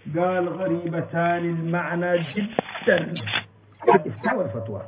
قال غريبتان المعنى جدا، الإفتاء والفتوى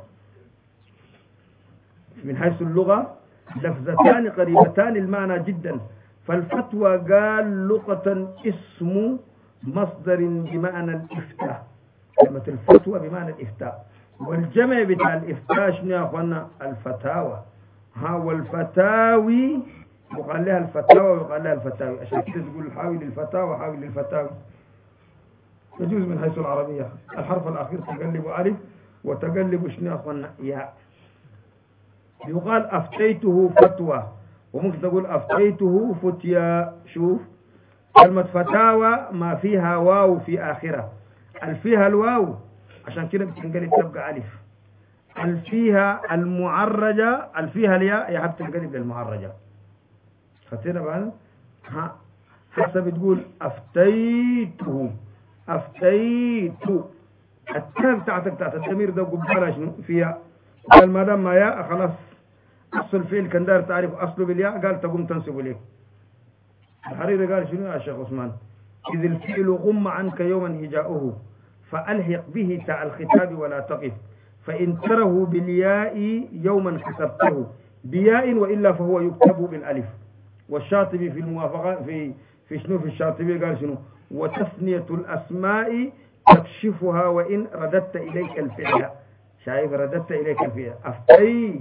من حيث اللغة لفظتان قريبتان المعنى جدا. فالفتوى قال لغة اسم مصدر بمعنى الإفتاء، كلمة الفتوى بمعنى الإفتاء، والجمع بتاع الإفتاء شنو يا أخوانا؟ الفتاوى. ها والفتاوي يقال لها الفتاوى ويقال لها الفتاوي، عشان كده تقول حاوي للفتاوى حاوي للفتاوي. يجوز من حيث العربية الحرف الأخير تقلب ألف وتقلب شنو يا أخوانا؟ ياء. يقال أفتيته فتوى، وممكن تقول أفتيته فتيا. شوف كلمة فتاوى ما فيها واو في آخرة، فيها الواو عشان كده بتنقلب تبقى ألف. فيها المعرجة فيها الياء يا حب تنقلب للمعرجة. خدتنا بعد؟ ها حسب تقول أفتيته أفتيت، التاء بتاعتك بتاعت الضمير ده قبالها شنو؟ فيها. قال ما دام ما ياء خلاص أصل الفعل كان دار تعرف أصله بالياء، قال تقوم تنسب ليه. الحريري قال شنو يا شيخ عثمان؟ إذ الفعل غم عنك يوما هجاؤه فألحق به تاء الخطاب ولا تقف، فإن تره بالياء يوما كتبته بياء وإلا فهو يكتب بالألف. والشاطبي في الموافقة في شنو في الشاطبي قال شنو؟ وتثنية الأسماء تكشفها وإن رددت إليك الفعل. شايف رددت إليك الفعل أفتي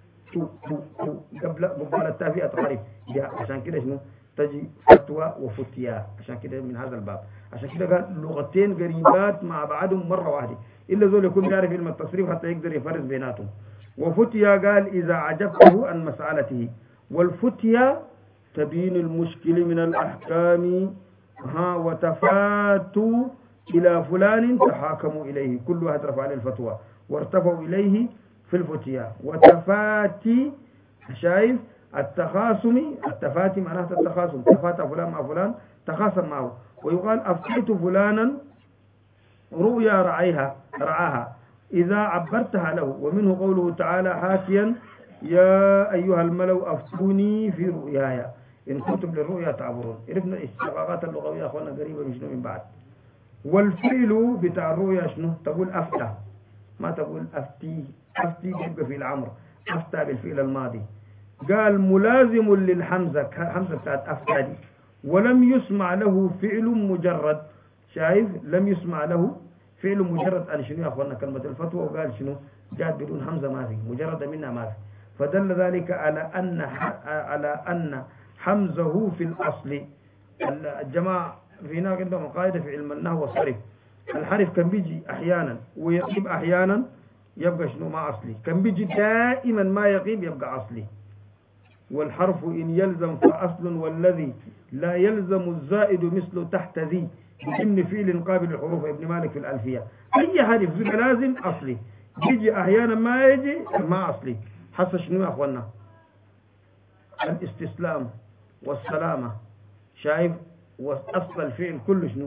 قبل التافئة تعرف عشان كده شنو تجي فتوى وفتيا، عشان كده من هذا الباب. عشان كده قال لغتين قريبات مع بعضهم مرة واحدة، إلا زول يكون يعرف علم التصريف حتى يقدر يفرق بيناتهم. وفتيا قال إذا عجبته عن مسألته، والفتيا تبين المشكل من الأحكام. ها وتفاتوا إلى فلان تحاكموا إليه، كل واحد رفع عليه الفتوى وارتفعوا إليه في الفتيا. وتفاتي شايف التخاصم، التفاتي معناها التخاصم، تفاتى فلان مع فلان تخاصم معه. ويقال أفتيت فلانا رؤيا رعاها إذا عبرتها له. ومنه قوله تعالى حاكيا يا أيها الملو أفتوني في رؤياي إن كنتم للرؤيا تعبرون. عرفنا الاشتقاقات اللغوية أخوانا قريبة من شنو من بعد. والفعل بتاع الرؤيا شنو؟ تقول أفتى، ما تقول أفتي. أفتي يبقى في العمر، أفتى بالفعل الماضي. قال ملازم للحمزة، حمزة بتاعت أفتى دي، ولم يسمع له فعل مجرد. شايف لم يسمع له فعل مجرد. قال شنو يا أخوانا كلمة الفتوى؟ وقال شنو؟ جاءت بدون حمزة ما في، مجرد منها ما في. فدل ذلك على أن حمزه في الأصل. الجماعة في هناك عندهم قاعدة في علم النحو والصرف، الحرف كان بيجي أحيانا ويقيم أحيانا يبقى شنو ما أصلي، كان بيجي دائما ما يقيم يبقى أصلي. والحرف إن يلزم فأصل، والذي لا يلزم الزائد مثل تحت ذي بضمن فعل قابل الحروف. ابن مالك في الألفية أي حرف يبقى لازم أصلي، يجي أحيانا ما يجي ما أصلي. حصل شنو يا أخوانا؟ الاستسلام والسلامة. شايف وأصل الفعل كله شنو؟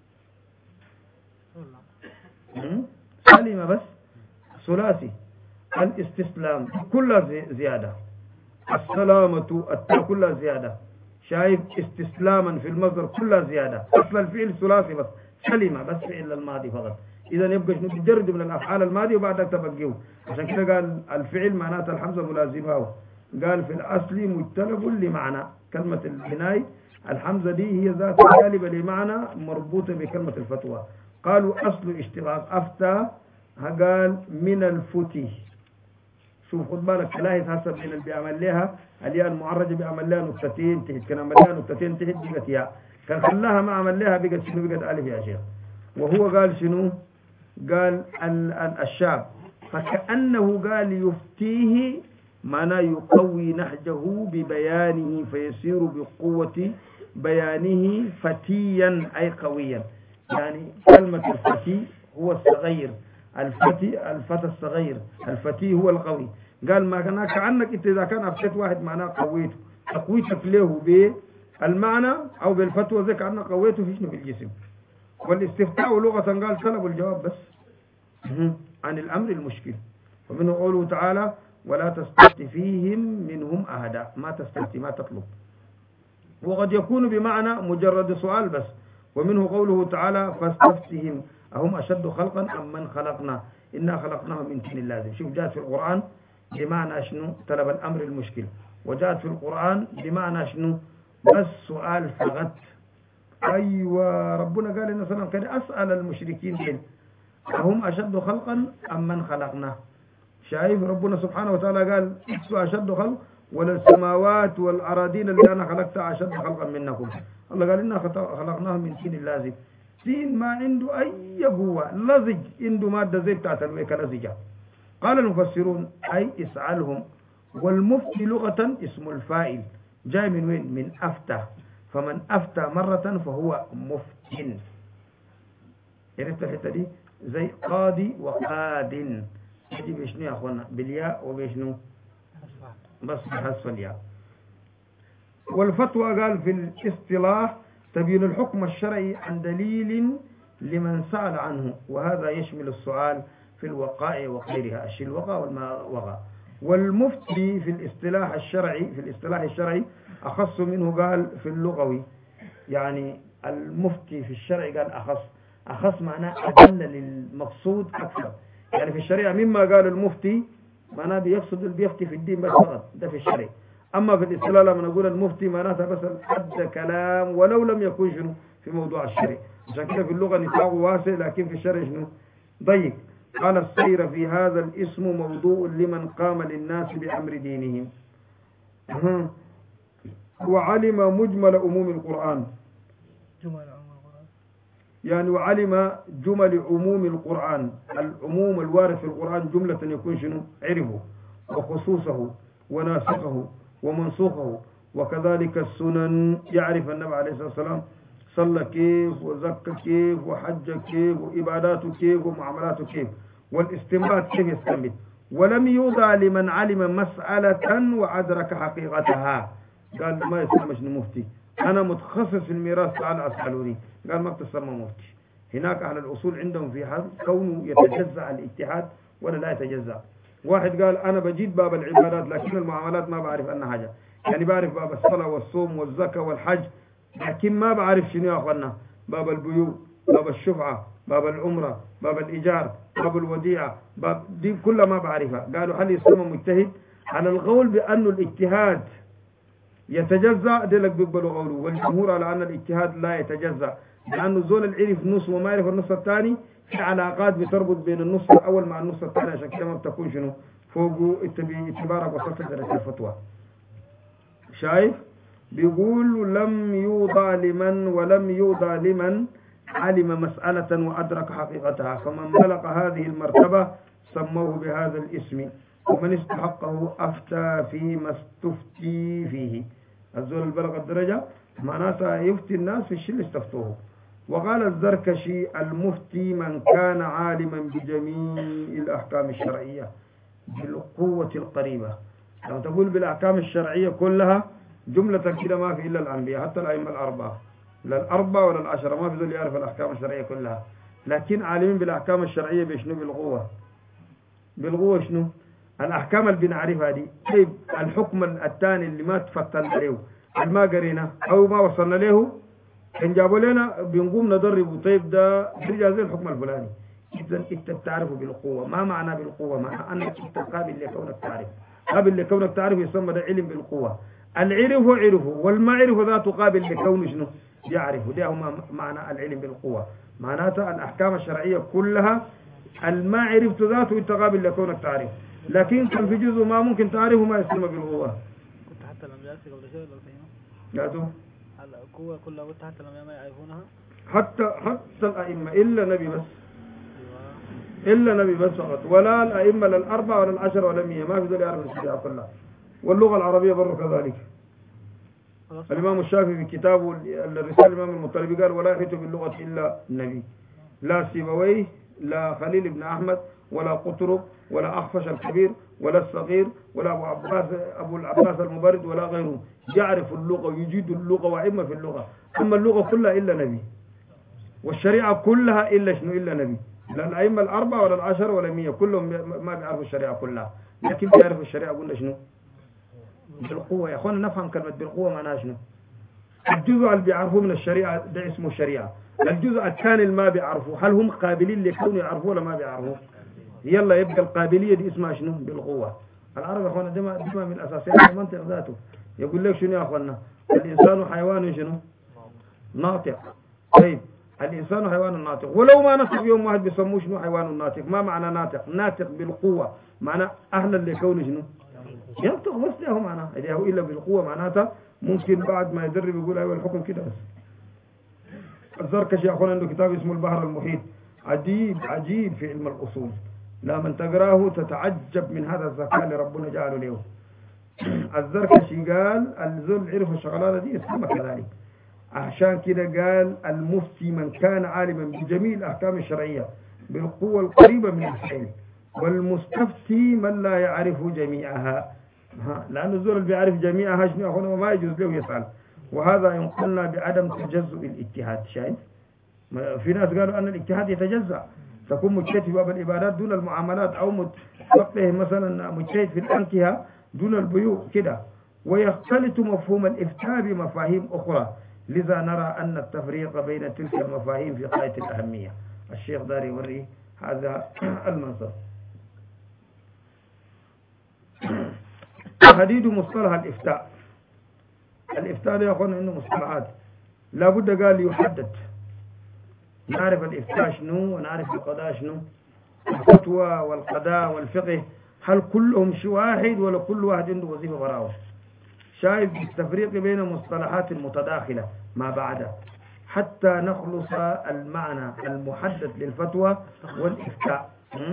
سلمة بس ثلاثي. الاستسلام كلها زيادة، السلامة التاء كلها زيادة. شايف استسلاما في المصدر كلها زيادة. أصل الفعل ثلاثي بس، سلمة بس فعل الماضي فقط. إذا يبقى شنو تجرد من الأفعال الماضية وبعدك تبقيه. عشان كده قال الفعل معناته الحمزة ملازمه. قال في الأصل مجتلب لمعنى كلمة البناء، الحمزة دي هي ذات جالبة لمعنى مربوطة بكلمة الفتوى. قالوا أصل اشتقاق أفتى، قال من الفتي. شوف خد بالك تلاحظ هسه من اللي بيعمل لها الياء المعرجة بيعمل لها نقطتين تحت، كان عمل لها نقطتين تحت بقت ياء، كان خلاها ما عمل لها بقت شنو؟ بقت ألف يا شيخ. وهو قال شنو؟ قال الشاب فكأنه قال يفتيه معنى يقوي نهجه ببيانه فيصير بقوة بيانه فتيا أي قويا. يعني كلمة الفتي هو الصغير، الفتى الصغير، الفتي هو القوي. قال ما كان كأنك انت إذا كان أفتت واحد معناه قويته، تقويتك له بالمعنى أو بالفتوى زي كأنك قويته في شنو في الجسم. والاستفتاء لغة قال طلب الجواب بس عن الأمر المشكل. ومنه قوله تعالى ولا تستفت فيهم منهم أحدا، ما تستفتي ما تطلب. وقد يكون بمعنى مجرد سؤال بس، ومنه قوله تعالى فاستفتهم أهم أشد خلقا أم من خلقنا إنا خلقناهم من طين لازب. شوف جاءت في القرآن بمعنى شنو طلب الأمر المشكل، وجاءت في القرآن بمعنى شنو بس سؤال فقط. أيوة ربنا قال إن صلى كان أسأل المشركين دين أهم أشد خلقا أم من خلقنا. شايف ربنا سبحانه وتعالى قال أشد خلق ولا السماوات والأراضين اللي أنا خلقتها أشد خلقا منكم. الله قال إنا خلقناهم من طين لازب. طين ما عنده أي قوة، لزج عنده مادة زي بتاعت الويك لزجة. قال المفسرون أي اسألهم، والمفتي لغة اسم الفائل جاي من وين؟ من أفتى، فمن أفتى مرة فهو مفتن. عرفت الحتة دي؟ زي قاضي وقاد، يجي بشنو يا أخوانا؟ بالياء وبشنو؟ بس بحذف الياء. والفتوى قال في الاصطلاح تبين الحكم الشرعي عن دليل لمن سأل عنه، وهذا يشمل السؤال في الوقائع وغيرها، الشيء الوقع والما وقع. والمفتي في الاصطلاح الشرعي أخص منه قال في اللغوي، يعني المفتي في الشرع قال أخص معناه أدل للمقصود أكثر. يعني في الشريعة مما قال المفتي معناه بيقصد اللي بيفتي في الدين بس فقط، ده في الشرع. أما في الاصطلاح لما نقول المفتي معناتها بس حد كلام ولو لم يكن شنو في موضوع الشرع. عشان كده في اللغة نطاقه واسع لكن في الشرع شنو ضيق. قال السير في هذا الاسم موضوع لمن قام للناس بأمر دينهم. وعلم مجمل عموم القرآن، يعني وعلم جمل عموم القرآن، العموم الوارد في القرآن جملة يكون شنو عرفه، وخصوصه وناسخه ومنسوخه. وكذلك السنن، يعرف النبي عليه الصلاة والسلام صلى كيف وزكى كيف وحج كيف وإباداته كيف ومعاملاته كيف، والاستنباط كيف يستنبط. ولم يوضع لمن علم مسألة وأدرك حقيقتها. قال ما يسمى شنو مفتي، أنا متخصص في الميراث تعال أسألوني. قال ما بتسمى مفتي. هناك أهل الأصول عندهم في حال كونه يتجزأ الاجتهاد ولا لا يتجزأ. واحد قال أنا بجيد باب العبادات لكن المعاملات ما بعرف عنها حاجة، يعني بعرف باب الصلاة والصوم والزكاة والحج لكن ما بعرف شنو يا أخوانا باب البيوع، باب الشفعة، باب العمرة، باب الإيجار، باب الوديعة، باب دي كلها ما بعرفها. قالوا هل يسمى مجتهد؟ على القول بأن الاجتهاد يتجزأ دلك بيقبلوا قوله، والجمهور على أن الاجتهاد لا يتجزأ، لأنه زول العرف نص وما يعرف النص الثاني في علاقات بتربط بين النص الأول مع النص الثاني، عشان كده ما بتكون شنو فوقه اتبارك وصفت درجة الفتوى. شايف بيقول لم يوضع لمن ولم يوضع لمن علم مسألة وأدرك حقيقتها، فمن بلغ هذه المرتبة سموه بهذا الاسم، ومن استحقه أفتى فيما استفتي فيه. الزول البلغ الدرجة معناتها يفتي الناس في الشيء اللي استفتوه. وقال الزركشي المفتي من كان عالما بجميع الأحكام الشرعية بالقوة القريبة. لو تقول بالأحكام الشرعية كلها جملة كده ما في إلا الأنبياء، حتى الأئمة الأربعة، لا الأربعة ولا العشرة ما في ذول يعرف الأحكام الشرعية كلها، لكن عالمين بالأحكام الشرعية بشنو؟ بالقوة شنو؟ الأحكام اللي بنعرفها دي. طيب الحكم الثاني اللي ما تفتن عليه ما قرينا أو ما وصلنا له إن جابوا لنا بنقوم نضربه، طيب ده برجع زي الحكم الفلاني. إذا أنت بتعرفه بالقوة. ما معنى بالقوة؟ معنى أنك أنت قابل لكونك تعرف، قابل لكونك تعرف يسمى ده علم بالقوة. العرف عرفه والمعرفة ذاته قابل لكونه شنو يعرفه، ده هو معنى العلم بالقوة. معناتها الأحكام الشرعية كلها المعرفة ذاته أنت قابل لكونك تعرف، لكن كان في جزء ما ممكن تعرفه ما يسمى بالقوة. كنت حتى الأنبياء قبل شيء لو فهموا جاتوا القوة كلها، قلت حتى الأنبياء ما يعرفونها، حتى الأئمة إلا نبي بس، إلا نبي بس فقط، ولا الأئمة للأربعة ولا العشرة ولا 100 ما في ذول يعرف الشريعة كلها. واللغة العربية برضو كذلك. الإمام الشافعي في كتابه الرسالة الإمام المطلبي قال ولا يحيط باللغة إلا النبي، لا سيبويه لا خليل بن أحمد ولا قطرب ولا أخفش الكبير ولا الصغير ولا أبو العباس المبرد ولا غيره يعرف اللغة ويجيد اللغة وعلم في اللغة. أما اللغة كلها إلا نبي، والشريعة كلها إلا شنو؟ إلا نبي. لا الأئمة الأربعة ولا العشرة ولا 100 كلهم ما بيعرفوا الشريعة كلها، لكن بيعرفوا الشريعة قلنا شنو؟ بالقوة. يا أخوانا نفهم كلمة بالقوة معناها شنو؟ الجزء اللي بيعرفوه من الشريعة ده اسمه شريعة، الجزء الثاني اللي ما بيعرفوه هل هم قابلين لكونه يعرفوه ولا ما بيعرفوه؟ يلا يبقى القابلية دي اسمها شنو؟ بالقوة. العرب يا اخوانا دي من اساسيات المنطق ذاته. يقول لك شنو يا اخوانا؟ الانسان حيوان شنو؟ ناطق. طيب الانسان حيوان ناطق، ولو ما نطق يوم واحد بيسموه شنو حيوان ناطق. ما معنى ناطق؟ ناطق بالقوة، معنى اهلا لكونه شنو؟ ينطق بس له معناه، اذا هو الا بالقوة معناتها ممكن بعد ما يدرب يقول ايوه الحكم كده بس. الزركشي يا اخوانا عنده كتاب اسمه البحر المحيط، عجيب عجيب في علم الاصول، لما تقراه تتعجب من هذا الذكاء اللي ربنا جعله له. الزركشي قال الزول عرف الشغلانه دي اسمها كذلك، عشان كده قال المفتي من كان عالما بجميع الاحكام الشرعيه بالقوه القريبه من الفعل، والمستفتي من لا يعرف جميعها. لأن الزول اللي بيعرف جميعها شنو أخونا ما يجوز له يسأل، وهذا ينقلنا بعدم تجزؤ الاجتهاد. شايف؟ في ناس قالوا أن الاجتهاد يتجزأ، تكون مجتهد في باب العبادات دون المعاملات، أو مجتهد مثلا مجتهد في الأنكهة دون البيوع كده، ويختلط مفهوم الإفتاء بمفاهيم أخرى، لذا نرى أن التفريق بين تلك المفاهيم في غاية الأهمية. الشيخ دار يوري هذا المنصب. تحديد مصطلح الإفتاء. الإفتاء ده يا أخوانا إنه مصطلحات لابد قال يحدد، نعرف الإفتاء شنو ونعرف القضاء شنو. الفتوى والقضاء والفقه هل كلهم شيء واحد ولا كل واحد عنده وظيفة براوه؟ شايف التفريق بين مصطلحات متداخلة ما بعدها حتى نخلص المعنى المحدد للفتوى والإفتاء.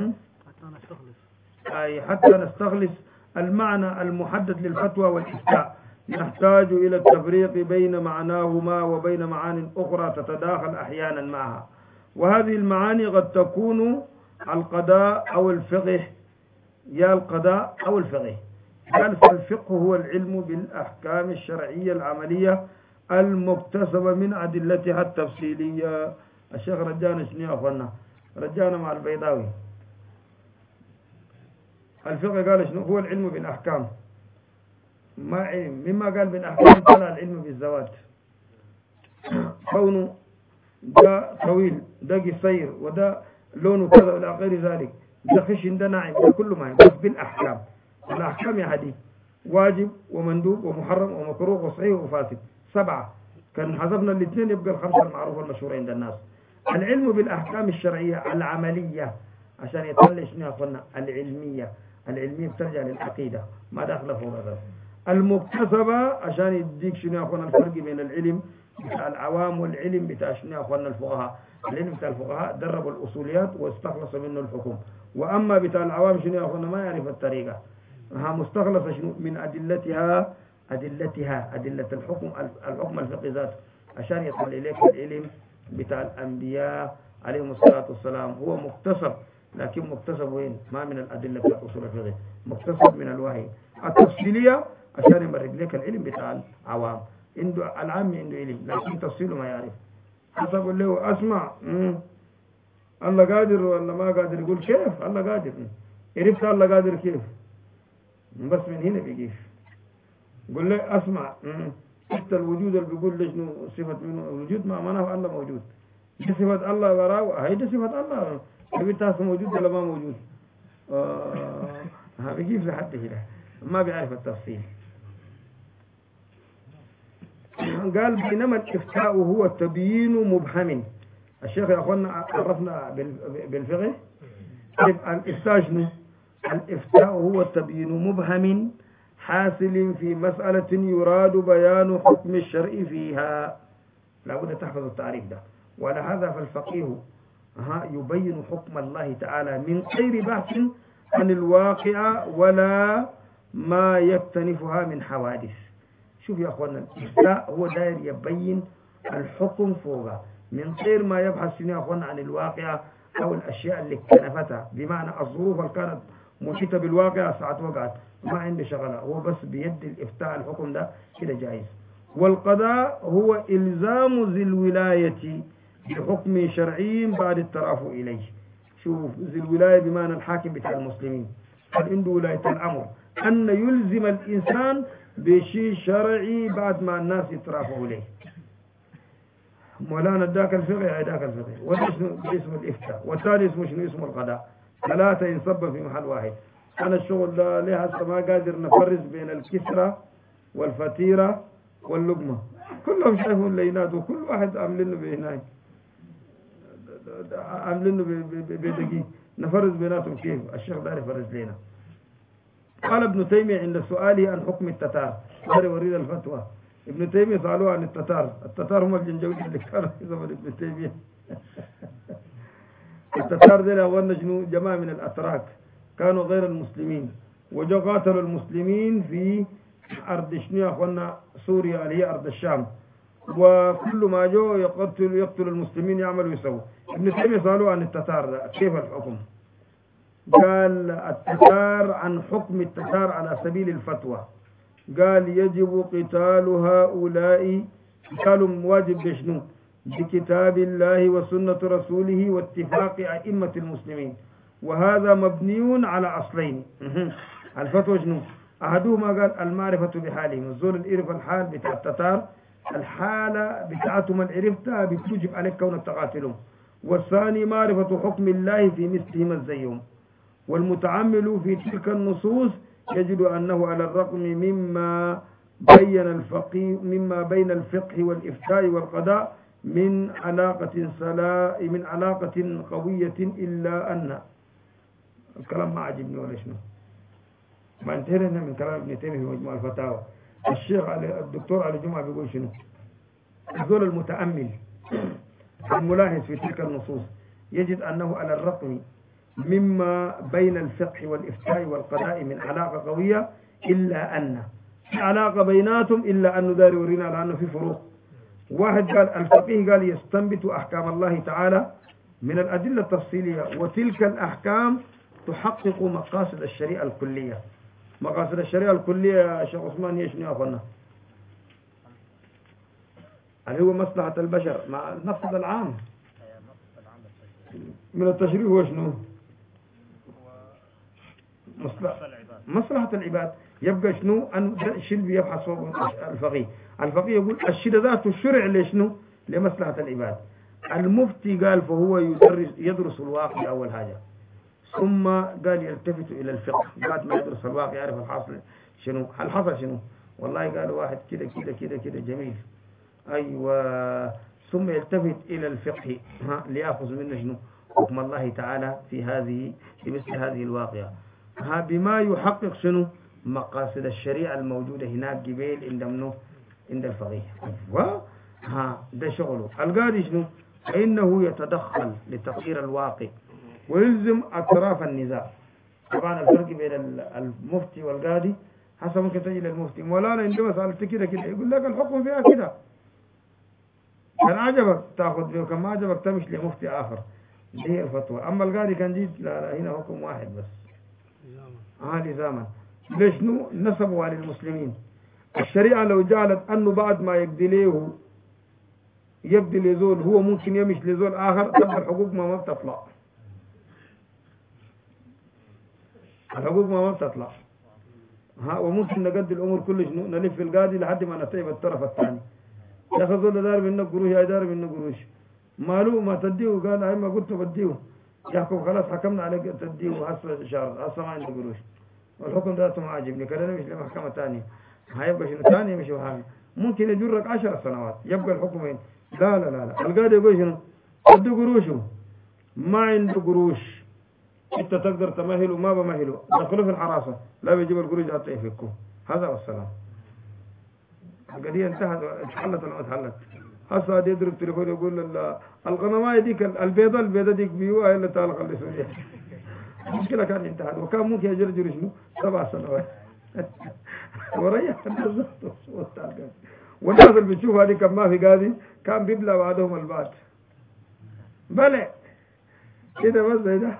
حتى نستخلص المعنى المحدد للفتوى والإفتاء نحتاج إلى التفريق بين معناهما وبين معان أخرى تتداخل أحيانا معها، وهذه المعاني قد تكون القضاء أو الفقه، يا القضاء أو الفقه. قال فالفقه هو العلم بالأحكام الشرعية العملية المكتسبة من أدلتها التفصيلية. الشيخ رجعنا شنو يا أخوانا؟ رجعنا مع البيضاوي. الفقه قال شنو؟ هو العلم بالأحكام، ما علم مما قال بالأحكام طلع العلم بالذوات، كونه ده طويل ده قصير وده لونه كذا ولا غير ذلك، ده خشن ده ناعم، ده كله ما بس بالأحكام. الأحكام يا حديث واجب ومندوب ومحرم ومكروه وصحيح وفاسد، 7. كان حذفنا الاثنين يبقى الخمسة المعروفة المشهورة عند الناس. العلم بالأحكام الشرعية العملية عشان يطلع شنو يا أخوانا؟ العلمية بترجع للعقيدة ما داخله فوق هذا. المكتسبة عشان يديك شنو يا أخوانا الفرق بين العلم بتاع العوام والعلم بتاع شنو يا أخوانا الفقهاء. العلم بتاع الفقهاء دربوا الأصوليات واستخلص منه الحكم، وأما بتاع العوام شنو يا أخوانا ما يعرف الطريقة، مستخلصة شنو من أدلة الحكم الفقهي ذاته، عشان يطلع إليك العلم بتاع الأنبياء عليهم الصلاة والسلام. هو مكتسب، لكن مكتسب وين؟ ما من الأدلة بتاع أصول الفقه، مكتسب من الوحي التفصيلية عشان يمرق لك العلم بتاع العوام. عنده العام عنده علم لكن تفصيله ما يعرف. حسب له أسمع الله قادر ولا ما قادر، يقول كيف الله قادر، عرفت الله قادر كيف؟ بس من هنا بيجيش. يقول له أسمع حتى الوجود اللي بيقول ليش صفة منه الوجود ما معناه الله موجود، دي صفة الله وراه، هي دي صفة الله، بيتاس موجود ولا ما موجود؟ بيجيب لحد هنا ما بيعرف التفصيل. قال بينما الإفتاء هو تبيين مبهم. الشيخ يا أخوانا عرفنا بالفقه الإفتاء شنو؟ الإفتاء هو تبيين مبهم حاصل في مسألة يراد بيان حكم الشرع فيها. لابد تحفظ التعريف ده. وعلى هذا فالفقيه يبين حكم الله تعالى من غير بحث عن الواقع ولا ما يكتنفها من حوادث. شوف يا أخوانا الإفتاء هو داير يبين الحكم فوقه من غير ما يبحث يا أخوانا عن الواقع أو الأشياء اللي اكتنفتها، بمعنى الظروف اللي كانت محيطة بالواقع ساعة وقعت ما عنده شغلة، هو بس بيد الإفتاء الحكم ده كده جائز. والقضاء هو إلزام ذي الولاية بحكم شرعي بعد الترافع إليه. شوف ذي الولاية بمعنى الحاكم بتاع المسلمين، قد عنده ولاية الأمر أن يلزم الإنسان بشيء شرعي بعد ما الناس يترافعوا إليه. مولانا اداك الفقه اداك الفقه، وده اسمه الافتاء، والثاني اسمه شنو؟ اسمه القضاء. ثلاثة ينصب في محل واحد. أنا الشغل ده ليه هسه ما قادر نفرز بين الكسرة والفتيرة واللقمة، كلهم شايفون لينات وكل واحد عاملينه بهناك، عاملينه بدقيق، نفرز بيناتهم كيف؟ الشيخ داري يفرز لنا. قال ابن تيمية عند سؤاله عن حكم التتار، داري يوريد الفتوى. ابن تيمية سألوه عن التتار هم الجنجويد اللي كانوا في زمن ابن تيمية. التتار دي أولنا شنو؟ جماعة من الأتراك كانوا غير المسلمين، وجو قاتلوا المسلمين في أرض شنو يا أخوانا؟ سوريا اللي هي أرض الشام، وكل ما جو يقتل المسلمين، يعملوا ويسووا. ابن تيمية سألوه عن التتار كيف الحكم؟ قال التتار عن حكم التتار على سبيل الفتوى، قال يجب قتال هؤلاء، قتال واجب بشنو؟ بكتاب الله وسنة رسوله واتفاق أئمة المسلمين، وهذا مبني على أصلين. الفتوى شنو؟ أحدهما قال المعرفة بحالهم، الزول الإرف الحال بتاع التتار، الحالة بتاعتهم العرفتها بتوجب عليك كون تقاتلهم. والثاني معرفة حكم الله في مثلهم الزيهم. والمتعمل في تلك النصوص يجد أنه على الرغم مما بين الفقه والإفتاء والقضاء من علاقة قوية، إلا أن الكلام ما عجبني ولا شنو، ما انتهينا من كلام ابن تيمية في مجموع الفتاوى. الشيخ الدكتور علي جمعة بيقول شنو؟ الزول المتأمل الملاحظ في تلك النصوص يجد أنه على الرغم مما بين الفقه والإفتاء والقضاء من علاقة قوية، إلا أن في علاقة بيناتهم، إلا أنه داري يورينا على أنه في فروق. واحد قال الفقيه قال يستنبط أحكام الله تعالى من الأدلة التفصيلية، وتلك الأحكام تحقق مقاصد الشريعة الكلية. مقاصد الشريعة الكلية يا شيخ عثمان هي شنو يا أخوانا؟ اللي هو مصلحة البشر مع المقصد العام من التشريع. هو شنو؟ مصلحة العباد. يبقى شنو؟ أن الشيء اللي يبحث فوق الفقيه. الفقيه يقول الشيء ذاته الشرع لشنو؟ لمصلحة العباد. المفتي قال فهو يدرس الواقع أول حاجة، ثم قال يلتفت إلى الفقه. بعد ما يدرس الواقع يعرف الحاصل شنو، الحصل شنو. والله قالوا واحد كده كده كده كده جميل، أيوة، ثم يلتفت إلى الفقه ليأخذ منه شنو؟ حكم الله تعالى في مثل هذه الواقعة، بما يحقق شنو؟ مقاصد الشريعة الموجودة هناك قبيل عند الفقيه. ده شغله. القاضي شنو؟ فإنه يتدخل لتغيير الواقع ويلزم أطراف النزاع. طبعا الفرق بين المفتي والقاضي حسب ممكن تجي للمفتي مولانا عندما سألت كده كده يقول لك الحكم فيها كده، كان عجبك تاخذ فيه وكان ما عجبك تمشي لمفتي آخر. دي هي الفتوى. أما القاضي كان جيت لا هنا حكم واحد بس لزاما. ليش نسبوا على المسلمين. الشريعة لو جعلت أنه بعد ما يقضي لزول هو ممكن يمشي لزول آخر، تبقى الحقوق ما بتطلع، الحقوق ما بتطلع. وممكن نقضي الأمور كل شنو نلف القاضي لحد ما نتعب الطرف الثاني. يا أخي زول دار منك قروش، يا دار منك قروش، مالو ما تديه، قال هاي ما قلت بديه، يحكم خلاص حكمنا عليك تديه هسه شهر، هسه ما عندي قروش، والحكم ذاته ما عاجبني، كده نمشي لمحكمة ثانية، هيبقى شنو ثاني يمشي وهذا ممكن يجرك 10 سنوات، يبقى الحكم وين؟ لا لا لا لا، القاضي يقول شنو؟ ادي قروشه، ما عنده قروش انت تقدر تمهله، ما بمهله، دخله في الحراسة، لا بيجيب القروش حتى يفكوه. هذا والسلام. القضية انتهت، اتحلت ولا ما اتحلت؟ هسه هذا يضرب تليفون يقول الغنماية ديك البيضة ديك بيوها اللي تعلق اللي المشكلة كانت انتهت، وكان ممكن يجرجر شنو 7 سنوات وريح الناس. والناس اللي بتشوف هذه كان ما في قاضي كان بيبلع بعدهم البعض بلع كده بس ده.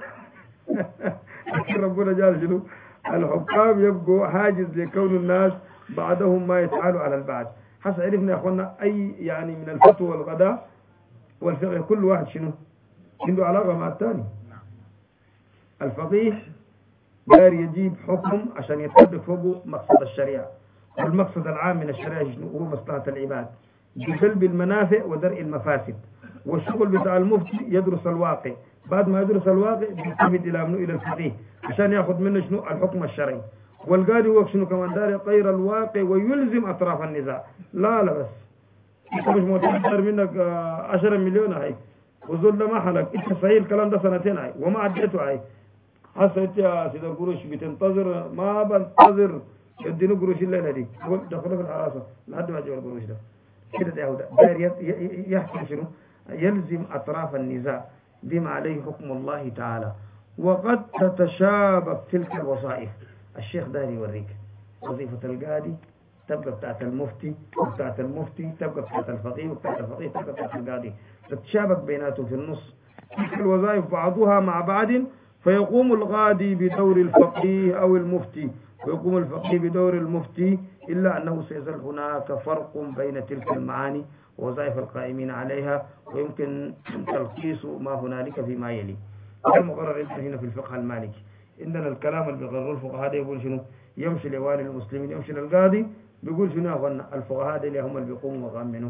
ربنا جال شنو؟ الحكام يبقوا حاجز لكون الناس بعدهم ما يتعالوا على البعض. حسب عرفنا يا اخوانا اي يعني من الفتوى والغداء والفقه كل واحد شنو عنده علاقة مع الثاني. الفقيه دار يجيب حكم عشان يتحدث فوقه مقصد الشريعة، والمقصد العام من الشريعة شنو هو؟ مصلحة العباد. بجلب المنافع ودرء المفاسد. والشغل بتاع المفتي يدرس الواقع، بعد ما يدرس الواقع بيستفيد إلى منه إلى الفقيه عشان ياخذ منه شنو الحكم الشرعي. والقاضي هو شنو كمان دار يغير الواقع ويلزم أطراف النزاع. لا بس انت مش متقدر منك 10 مليون هاي وزول ده ما حلق، انت صحيح الكلام ده سنتين هاي وما عديته هاي. هسه انت يا سيد القروش بتنتظر، ما بنتظر يديني قروش الليله دي دخلوا في الحراسه لحد ما يجيب القروش ده كده. ده هو ده داير يحكم شنو؟ يلزم اطراف النزاع بما عليه حكم الله تعالى. وقد تتشابك تلك الوظائف. الشيخ داير يوريك وظيفه القاضي تبقى بتاعت المفتي، وبتاعت المفتي تبقى بتاعت الفقيه، وبتاعت الفقيه تبقى بتاعت القاضي، تتشابك بيناتهم في النص تلك الوظائف بعضها مع بعض. فيقوم القاضي بدور الفقيه أو المفتي، ويقوم الفقيه بدور المفتي، إلا أنه سيظل هناك فرق بين تلك المعاني ووظائف القائمين عليها، ويمكن تلخيص ما هنالك فيما يلي. المقرر هنا في الفقه المالكي عندنا الكلام اللي بيقرروه الفقهاء ده يقول شنو؟ يمشي لوالي المسلمين، يمشي للقاضي بيقول شنو يا اخوانا؟ الفقهاء دي اللي هم اللي بيقوموا مقام منه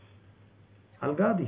القاضي،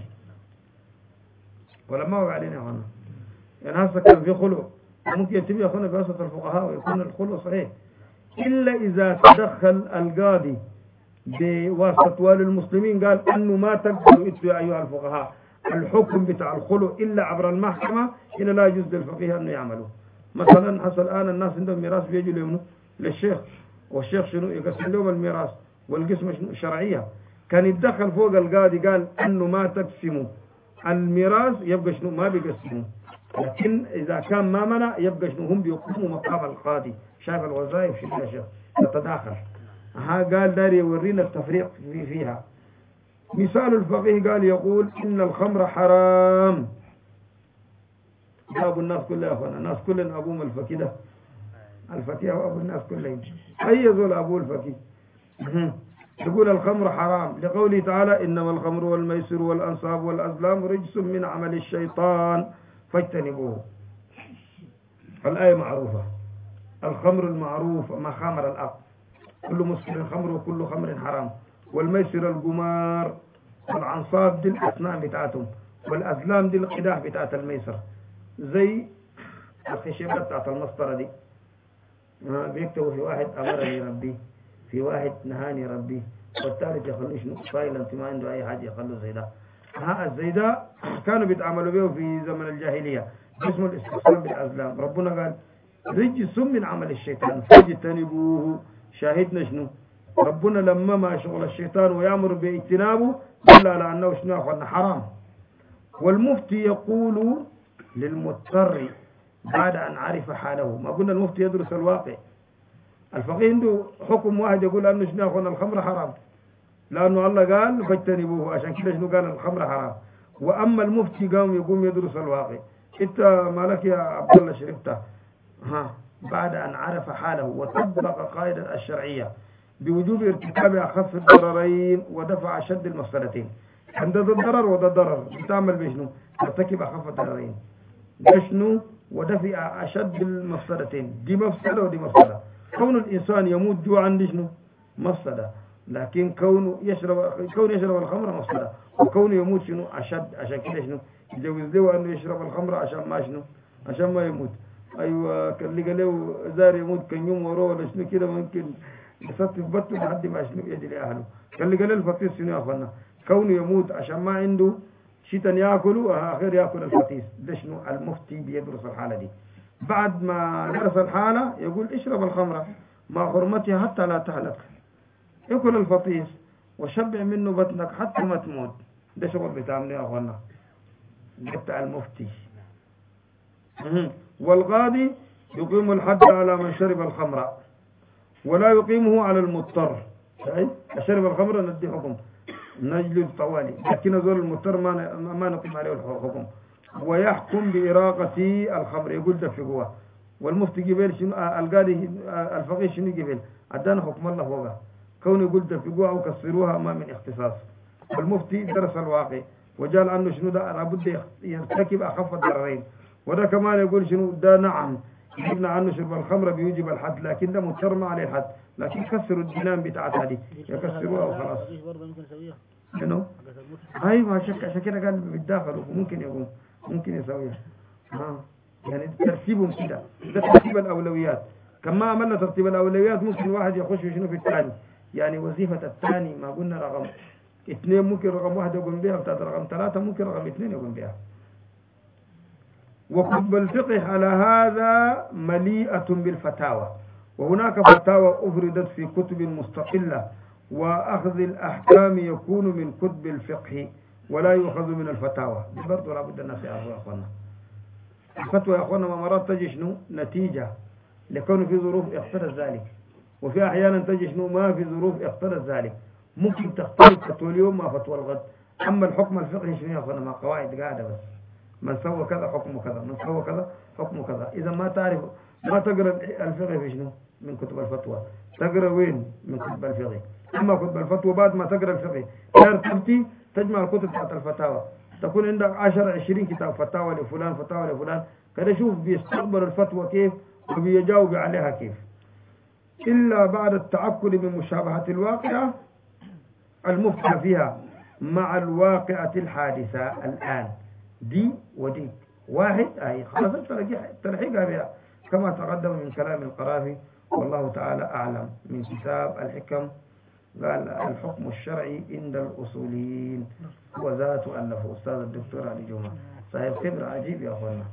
ولا ما وقع علينا يا اخوانا؟ يعني هسه كان في خلو ممكن يتم يا اخوانا بواسطه الفقهاء ويكون الخلو صحيح، الا اذا تدخل القاضي بواسطه والي المسلمين قال انه ما تقبلوا انتوا يا ايها الفقهاء الحكم بتاع الخلو الا عبر المحكمه، هنا لا يجوز للفقيه انه يعملوا. مثلا حصل الان الناس عندهم ميراث بيجوا لمنه؟ للشيخ، والشيخ شنو يقسم لهم الميراث، والقسمه شنو شرعيه. كان يتدخل فوق القاضي قال انه ما تقسموا الميراث، يبقى شنو ما بيقسموا. لكن اذا كان ما منع يبقى شنو هم بيقوموا مقام القاضي. شايف الوظائف شنو يا شيخ تتداخل. قال داري يورينا التفريق فيها. مثال الفقيه قال يقول ان الخمر حرام. ابو الناس كلها يا اخوانا، الناس كلهم ابوهم الفقيه ده، الفقيه هو ابو الناس كلهم، اي زول ابوه الفقيه. يقول الخمر حرام لقوله تعالى انما الخمر والميسر والانصاب والازلام رجس من عمل الشيطان فاجتنبوه. الآية معروفة، الخمر المعروف ما خامر الأرض، كل مسكر خمر وكل خمر حرام. والميسر القمار، والعنصاب دي الأسنان بتاعتهم، والأزلام دي القداح بتاعت الميسر، زي الخشبة بتاعت المسطرة دي. بيكتبوا في واحد أمرني ربي، في واحد نهاني ربي، والثالث يخلوه شنو سايلنت ما عنده أي حاجة يخلوه زي ده. زي ده كانوا بيتعاملوا به في زمن الجاهلية، اسمه الاستقسام بالأزلام. ربنا قال رجس من عمل الشيطان فاجتنبوه. شاهدنا شنو؟ ربنا لما ما شغل الشيطان ويأمر باجتنابه دل على أنه شنو أخذنا حرام. والمفتي يقول للمضطر بعد أن عرف حاله، ما قلنا المفتي يدرس الواقع. الفقيه عنده حكم واحد يقول أنه شنو أخذنا الخمر حرام، لأنه الله قال فاجتنبوه، عشان كده شنو قال الخمر حرام. وأما المفتي يقوم يدرس الواقع. انت مالك يا عبد الله شربته بعد أن عرف حاله وطبق قاعدة الشرعية بوجوب ارتكاب أخف الضررين ودفع أشد المفسدتين. عند الضرر وده ضرر بتعمل بشنو؟ ترتكب أخف الضررين بشنو ودفع أشد المفسدتين. دي مفسدة ودي مفسدة. كون الإنسان يموت جوعا دي شنو؟ مفسدة. لكن كونه يشرب الخمر مفسدة، وكونه يموت شنو أشد. عشان كده شنو يجوز له أنه يشرب الخمر عشان ما شنو؟ عشان ما يموت. أيوة كان لقى له زار يموت كان يوم وراه ولا شنو كده ممكن يصفي بطنه لحد ما شنو يجي لأهله. كان لقى له الفطيس شنو يا أخوانا؟ كونه يموت عشان ما عنده شيء ياكله آخر ياكل الفطيس. ده شنو المفتي بيدرس الحالة دي. بعد ما درس الحالة يقول اشرب الخمرة مع حرمتها حتى لا تهلك، اكل الفطيس وشبع منه بطنك حتى ما تموت. ده شغل بتعمل يا اخوانا بتاع المفتي. والقاضي يقيم الحد على من شرب الخمر ولا يقيمه على المضطر. شرب الخمر ندي حكم نجلد طوالي، لكن زول المضطر ما نقيم عليه الحكم. ويحكم بإراقة الخمر، يقول ده في قوة. والمفتي قبل شنو القاضي الفقيه شنو قبل عدانا حكم الله فوقه، كون يقول ده في قوة أو كسروها ما من اختصاص. والمفتي درس الواقع وجال عنه شنو ده لابد يرتكب أخف الضررين. وده كمان يقول شنو ده نعم يجبنا عنه شرب الخمر بيوجب الحد، لكن ده مضطر ما عليه الحد، لكن كسروا الجنان بتاعت هذه يكسروها وخلاص. شنو؟ ايوه عشان كده قال بالداخل ممكن يسويها. يعني ترتيبهم كده، ده ترتيب الاولويات. كما عملنا ترتيب الاولويات ممكن واحد يخش شنو في الثاني، يعني وظيفة الثاني ما قلنا رقم 2 ممكن رقم 1 يقوم بها، بتاعت رقم 3 ممكن رقم 2 يقوم بها. وكتب الفقه على هذا مليئة بالفتاوى، وهناك فتاوى أفردت في كتب مستقلة، وأخذ الأحكام يكون من كتب الفقه ولا يؤخذ من الفتاوى. برضو لابد الناس يعرفوا يا أخوانا الفتوى يا أخوانا ما مرات تجي شنو نتيجة لكون في ظروف اقتضت ذلك، وفي أحيانا تجي شنو ما في ظروف اقتضت ذلك. ممكن تختلف فتوى اليوم مع فتوى الغد. أما الحكم الفقهي شنو يا أخوانا ما قواعد قاعدة بس، من سوى كذا حكمه كذا، من سوى كذا حكمه كذا. إذا ما تعرف ما تقرأ الفقه في شنو من كتب الفتوى، تقرأ وين من كتب الفقه. أما كتب الفتوى بعد ما تقرأ الفقه ترتبتي تجمع الكتب بتاعت الفتاوى، تكون عندك 10-20 كتاب فتاوى لفلان فتاوى لفلان، كده شوف بيستقبل الفتوى كيف وبيجاوب عليها كيف. إلا بعد التأكد من مشابهة الواقعة المفتى فيها مع الواقعة الحادثة الآن، دي ودي واحد خلاص تلحقها بها كما تقدم من كلام القرافي. والله تعالى أعلم. من كتاب الحكم قال الحكم الشرعي عند الأصوليين هو ذات ألفه أستاذ الدكتور علي جمعة، صاحب خبرة عجيب يا أخوانا.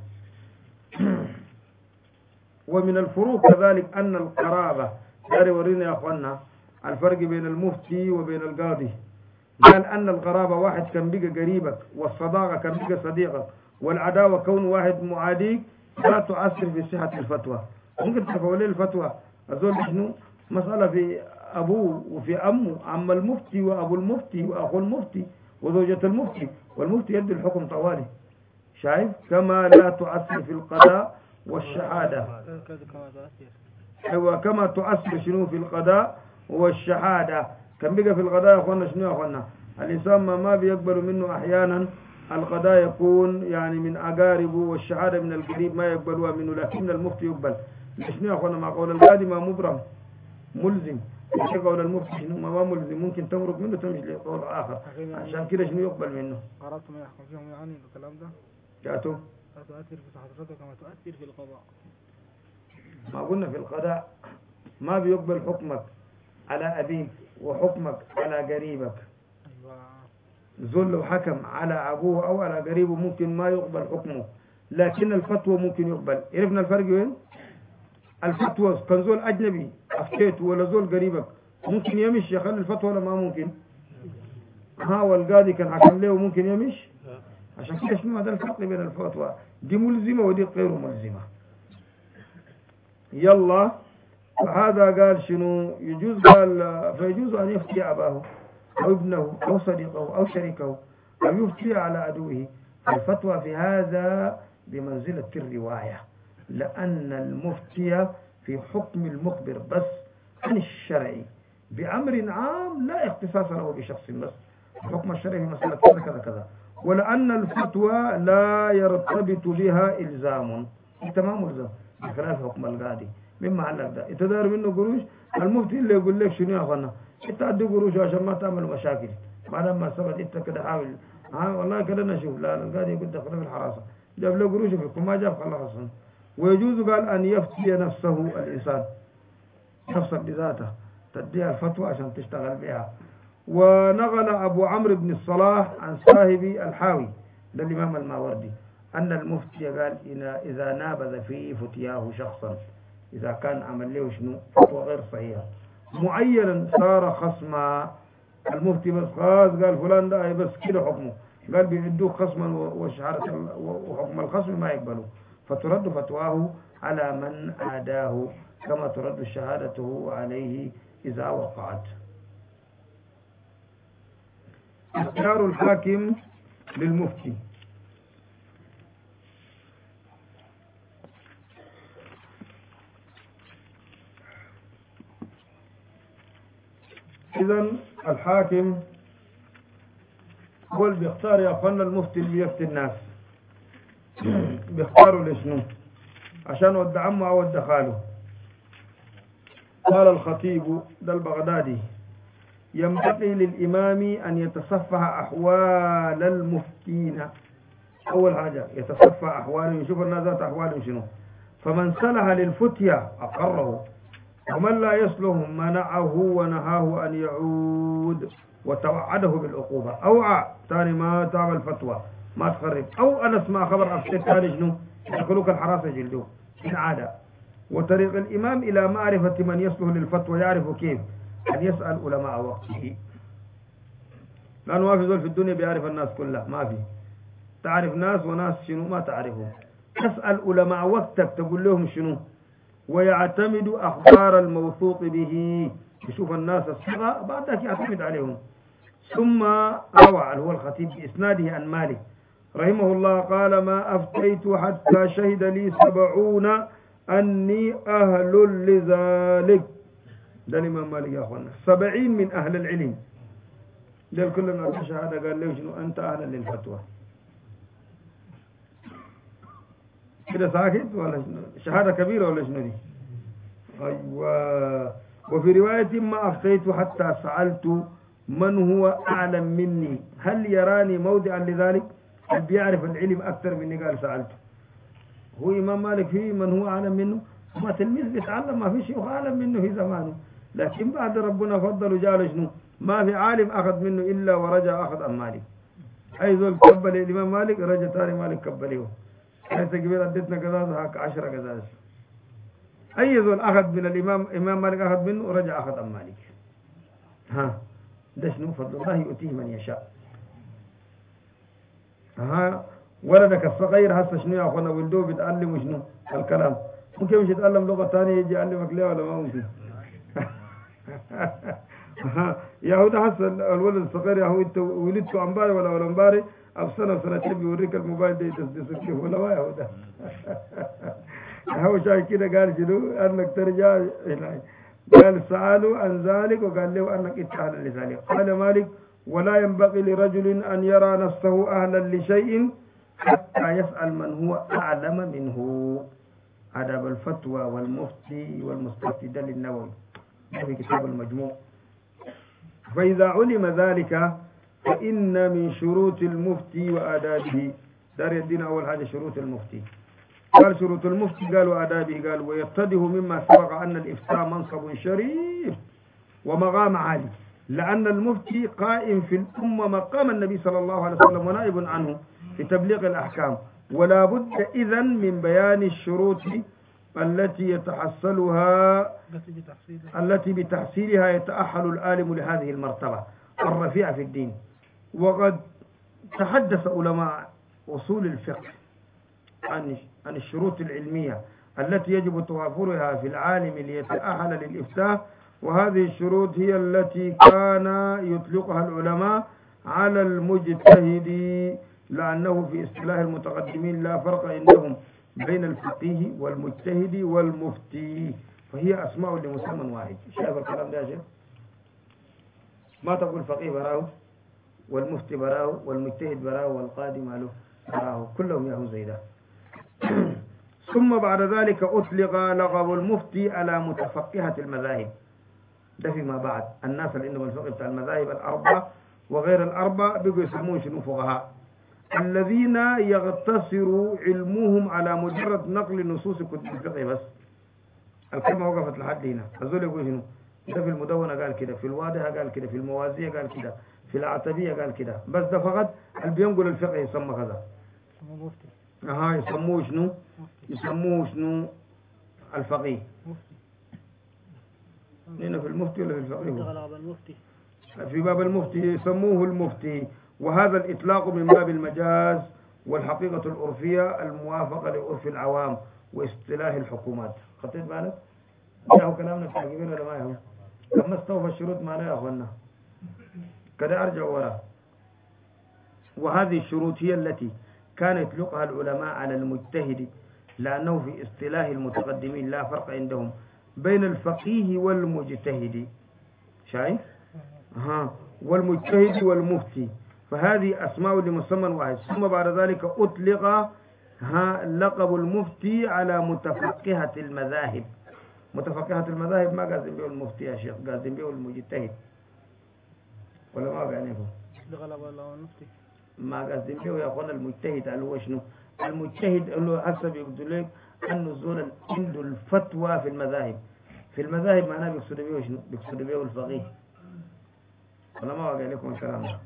ومن الفروق كذلك أن القرابة، داري ورينا يا أخوانا الفرق بين المفتي وبين القاضي. قال أن القرابة واحد كان بقى قريبك، والصداقة كان بقى صديقك، والعداوة كون واحد معاديك لا تؤثر في صحة الفتوى. ممكن تقول الفتوى أزول شنو مسألة في أبوه وفي أمه، عم المفتي وأبو المفتي وأخو المفتي وزوجة المفتي، والمفتي يدي الحكم طوالي. شايف كما لا تؤثر في القضاء والشهادة، كما تؤثر شنو في القضاء والشهادة. كان بقى في القضاء يا أخوانا شنو يا أخوانا الإنسان ما بيقبل منه أحيانا القضاء يكون يعني من أقاربه، والشهادة من القريب ما يقبلوها منه، لكن المفتي يقبل. شنو يا أخوانا مع قول القاضي ما مبرم ملزم، قول المفتي شنو ما ملزم، ممكن تمرق منه تمشي لقول آخر، عشان كده شنو يقبل منه. قررت ما يحكم فيهم يعني الكلام ده جاته لا تؤثر في صحته كما تؤثر في القضاء. ما قلنا في القضاء ما بيقبل حكمك على أبيك وحكمك على قريبك. زول لو حكم على أبوه أو على قريبه ممكن ما يقبل حكمه، لكن الفتوى ممكن يقبل. عرفنا الفرق وين؟ الفتوى كان زول أجنبي أفتيت ولا زول قريبك ممكن يمشي يخلي الفتوى ولا ما ممكن؟ والقاضي كان حكم له ممكن يمشي. عشان كده شنو هذا الفرق بين الفتوى، دي ملزمة ودي غير ملزمة. يلا هذا قال شنو يجوز، قال فيجوز أن يفتي أباه أو ابنه أو صديقه أو شريكه أو يفتي على عدوه. الفتوى في هذا بمنزلة الرواية، لأن المفتي في حكم المخبر بس عن الشرعي بأمر عام لا اختصاص له بشخص بس، الحكم الشرعي في مسألة كذا كذا كذا. ولأن الفتوى لا يرتبط بها إلزام، أنت ما ملزم بخلاف حكم القاضي. مما علق ده انت داير منه قروش، المفتي اللي يقول لك شنو يا اخوانا انت ادي قروش عشان ما تعمل مشاكل، ما لما سبت انت كده حاول والله كده نشوف. لا القاضي يقول دخل في الحراسه، جاب له قروش فيكم ما جاب خلاص. ويجوز قال ان يفتي نفسه الانسان، نفسك بذاته تديها الفتوى عشان تشتغل بها. ونقل ابو عمرو بن الصلاح عن صاحب الحاوي ده الامام الماوردي ان المفتي قال اذا نابذ في فتياه شخصا، إذا كان عمل له شنو فتوى غير صحيحة معينا صار خصما. المفتي بس خاص قال فلان ده بس كده حكمه، قال بيعدوه خصما وشهادة وحكم الخصم ما يقبله، فترد فتواه على من عاداه كما ترد شهادته عليه إذا وقعت. اختيار الحاكم للمفتي. إذن الحاكم هو اللي بيختار يا أخوانا المفتي اللي بيفتي الناس. بيختاروا لشنو؟ عشان ود عمه أو ود خاله. قال الخطيب ده البغدادي ينبغي للإمام أن يتصفح أحوال المفتين. أول حاجة يتصفح أحوالهم، يشوف الناس ذات أحوالهم شنو. فمن صلح للفتية أقره، ومن لا يصلح منعه ونهاه أن يعود وتوعده بالعقوبة. أوعى ثاني ما تعمل فتوى ما تخرب، أو أنا اسمع خبر أفتي ثاني شنو يدخلوك الحراسة جلدوه إن عادة. وطريق الإمام إلى معرفة من يصلح للفتوى يعرف كيف أن يسأل علماء وقته، لأنه ما في زول في الدنيا بيعرف الناس كلها، ما في. تعرف ناس وناس شنو ما تعرفهم. تسأل علماء وقتك تقول لهم شنو، ويعتمد أخبار الموثوق به، يشوف الناس الصغة بعدك يعتمد عليهم. ثم روى هو الخطيب بإسناده عن مالك رحمه الله قال ما أفتيت حتى شهد لي 70 أني أهل لذلك. ده الإمام مالك يا أخوانا 70 من أهل العلم، ده كلنا الشهادة قال له شنو أنت أهل للفتوى. كده ساكت ولا شنو؟ شهادة كبيرة ولا شنو دي؟ أيوة. وفي رواية ما أفتيت حتى سألت من هو أعلم مني هل يراني موضعا لذلك، هل بيعرف العلم أكثر مني؟ قال سألته. هو إمام مالك فيه من هو أعلم منه، ما تلميذ بيتعلم ما في شيء أعلم منه في زمانه، لكن بعد ربنا فضل وجعله شنو ما في عالم أخذ منه إلا ورجع أخذ عن مالك. أي ذول كبل الإمام مالك رجع تاني مالك كبله، حيث كبير أدتنا قزاز هاك 10 قزاز. أي ذول أخذ من إمام مالك أخذ منه ورجع أخذ عن مالك. ها ده شنو فضل الله يؤتيه من يشاء. ها ولدك الصغير هسه شنو يا أخوانا ولدوه بيتعلم شنو الكلام، ممكن مش يتعلم لغة ثانية يجي يعلمك ليه ولا ما ممكن؟ يا هو ده هسه الولد الصغير يا هو انت ولدته عن باري ولا امبارح او سنه وسنتين بيوريك الموبايل ده يدسدسك كيف ولا ما يا هو ده. هو شايف كده قال شنو انك ترجع هنا. قال سألوا عن ذلك وقال له انك انت اهل لذلك. قال مالك ولا ينبغي لرجل ان يرى نفسه اهلا لشيء حتى يسأل من هو اعلم منه. آداب الفتوى والمفتي والمستفتي ده للنووي في كتاب المجموع. فإذا علم ذلك فإن من شروط المفتي وآدابه، دار يدينا أول حاجة شروط المفتي. قال شروط المفتي قالوا آدابه، قال ويتضح مما سبق أن الإفتاء منصب شريف ومقام عالي، لأن المفتي قائم في الأمة مقام النبي صلى الله عليه وسلم ونائب عنه في تبليغ الأحكام، ولا بد إذن من بيان الشروط التي بتحصيلها يتأهل العالم لهذه المرتبة الرفيعة في الدين. وقد تحدث علماء أصول الفقه عن الشروط العلمية التي يجب توافرها في العالم ليتأهل للإفتاء، وهذه الشروط هي التي كان يطلقها العلماء على المجتهد، لأنه في اصطلاح المتقدمين لا فرق عندهم بين الفقيه والمجتهد والمفتي، فهي أسماء لمسمى واحد. شايف الكلام ده يا شيخ؟ ما تقول فقيه براه والمفتي براه والمجتهد براه والقاضي ماله براه، كلهم ياهو زي ده. ثم بعد ذلك أطلق لقب المفتي على متفقهة المذاهب، ده فيما بعد الناس اللي عندهم الفقه بتاع المذاهب الأربعة وغير الأربعة بيقوا يسمون شنو فقهاء، الذين يغتصر علمهم على مجرد نقل نصوص كتب الفقه بس. الكلمة وقفت لحد هنا. هذول يقول شنو؟ ده في المدونة قال كده، في الواضحة قال كده، في الموازية قال كده، في العتبية قال كده، بس ده فقط اللي بينقل الفقه يسمى كذا. يسموه شنو؟ يسموه شنو؟ الفقيه. هنا في المفتي ولا في الفقيه؟ في باب المفتي يسموه المفتي، وهذا الإطلاق من باب المجاز، والحقيقة العرفية الموافقة لعرف العوام واصطلاح الحكومات. خطيت بالك؟ ياهو كلامنا التعقيبين ولا ما ياهو؟ لما استوفى الشروط معنا يا أخوانا كده أرجع ورا. وهذه الشروط هي التي كان يطلقها العلماء على المجتهد، لأنه في اصطلاح المتقدمين لا فرق عندهم بين الفقيه والمجتهد. شايف؟ والمجتهد والمفتي، فهذه أسماء لمسمى واحد. ثم بعد ذلك أطلق لقب المفتي على متفقهة المذاهب. متفقهة المذاهب ما قاعدين به المفتي يا شيخ، قاعدين به المجتهد. ولا ما بعنيكم غلب الله المفتي ما قصدين به يا أخوانا المجتهد اللي هو شنو المجتهد اللي حسب يقول لك أنه زول عنده الفتوى في المذاهب في المذاهب معناه بيقصد به شنو بيقصد به الفقيه ولا ما وقع لكم الكلام ده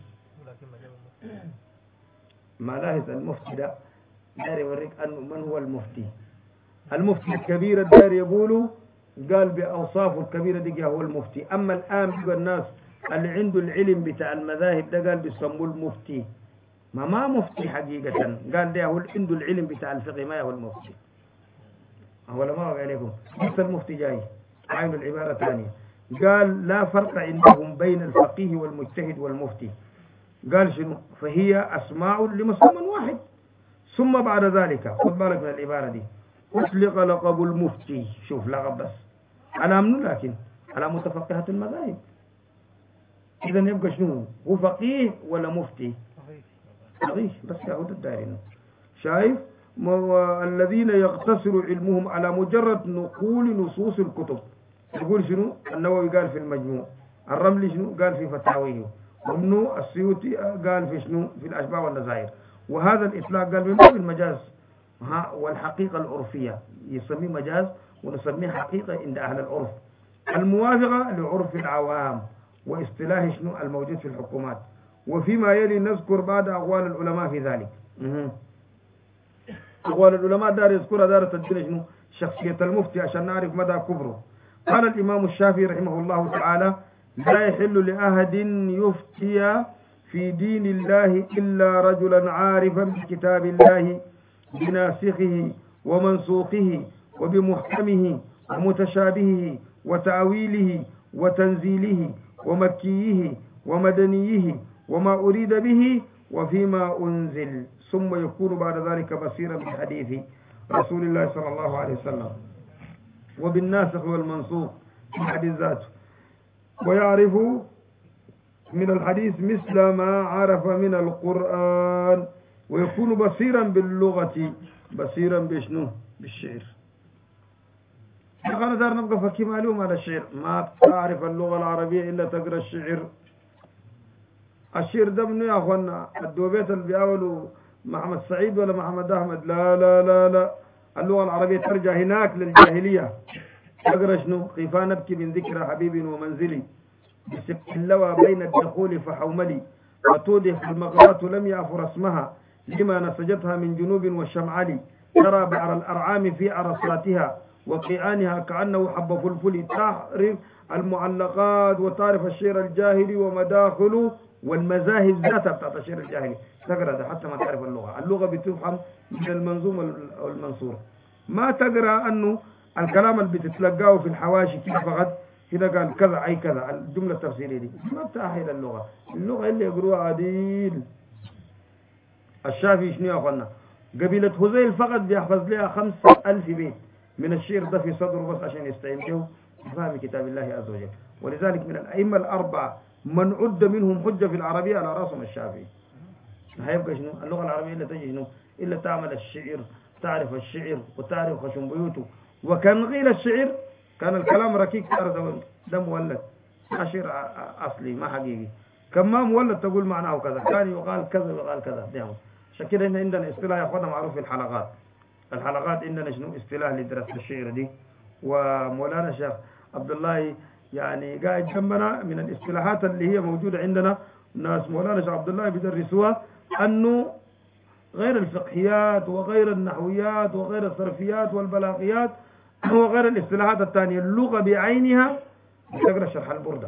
ما لاحظ المفتي ده داري يوريك أنه من هو المفتي المفتي الكبير الداري يقولوا قال بأوصافه الكبيرة دي هو المفتي أما الآن بيقول الناس اللي عنده العلم بتاع المذاهب ده قال بيسموه المفتي ما مفتي حقيقة قال ده هو عنده العلم بتاع الفقه ما هو المفتي هو لما وقع عليكم ليس المفتي جاي عين العبارة ثانية قال لا فرق عندهم بين الفقيه والمجتهد والمفتي قال شنو فهي أسماء لمسمى واحد ثم بعد ذلك خذ بالك من العبارة دي أطلق لقب المفتي شوف لقب بس على منه لكن على متفقهة المذاهب إذا يبقى شنو هو فقيه ولا مفتي فقيه بس يهود الدارين شايف الذين يقتصر علمهم على مجرد نقول نصوص الكتب يقول شنو النووي قال في المجموع الرملي شنو قال في فتاويه وابن السيوطي قال في شنو في الأشباه والنظائر وهذا الإطلاق قال من باب المجاز والحقيقة العرفية يسميه مجاز ونسميه حقيقة عند أهل العرف الموافقة لعرف العوام واصطلاح شنو الموجود في الحكومات وفيما يلي نذكر بعد أقوال العلماء في ذلك أقوال العلماء دار يذكرها دار تدين شنو شخصية المفتي عشان نعرف مدى كبره قال الإمام الشافعي رحمه الله تعالى لا يحل لأحد يفتي في دين الله إلا رجلا عارفا بكتاب الله بناسخه ومنسوخه وبمحكمه ومتشابهه وتأويله وتنزيله ومكيه ومدنيه وما أريد به وفيما أنزل ثم يكون بعد ذلك بصيرا بحديث رسول الله صلى الله عليه وسلم وبالناسخ والمنسوخ في حديث ذاته ويعرف من الحديث مثل ما عرف من القرآن ويكون بصيرا باللغة بصيرا بشنو بالشعر أنا دار نبقى فكي معلوم على الشعر ما تعرف اللغة العربية إلا تقرأ الشعر الشعر ده منه يا أخوانا الدوبيت اللي بيقولوا محمد سعيد ولا محمد أحمد لا لا لا لا اللغة العربية ترجع هناك للجاهلية تقرأ شنو خيفان نبكي من ذكرى حبيبي ومنزلي بسبح اللوى بين الدخول فحوملي وتودح المغرات لم يعفر اسمها لما نسجتها من جنوب والشمعلي ترى بعر الأرعام في عرصاتها وقيعانها كأنه حب فلفل تعرف المعلقات وتعرف الشعر الجاهلي ومداخله والمذاهب ذاتها بتاعت الشعر الجاهلي تقرأ ده حتى ما تعرف اللغة بتفهم من المنظومة والمنصورة ما تقرأ أنه الكلام اللي بتتلقاه في الحواشي كيف فقط كده قال كذا أي كذا الجملة التفسيرية دي ما بتأهل اللغة اللي يقروها عديل الشافعي شنو يا أخوانا قبيلة هذيل فقط بيحفظ لها 5000 بيت من الشعر ده في صدره بس عشان يستعين به بفهم كتاب الله عز وجل ولذلك من الأئمة الأربعة من عد منهم حجة في العربية على راسهم الشافعي هيبقى شنو اللغة العربية إلا تجي شنو إلا تعمل الشعر تعرف الشعر وتعرف خشم بيوته وكان غير الشعر كان الكلام ركيك ده مولد ما شعر أصلي ما حقيقي كما مولد تقول معناه كذا كان يقال كذا ويقال كذا دائما عشان كده عندنا اصطلاح يا اخوانا معروف في الحلقات عندنا شنو اصطلاح لدراسة الشعر دي ومولانا الشيخ عبد الله يعني قاعد جنبنا من الاصطلاحات اللي هي موجودة عندنا ناس مولانا الشيخ عبد الله بيدرسوها أنه غير الفقهيات وغير النحويات وغير الصرفيات والبلاغيات وغير الاصطلاحات الثانية اللغة بعينها تقرأ شرح البردة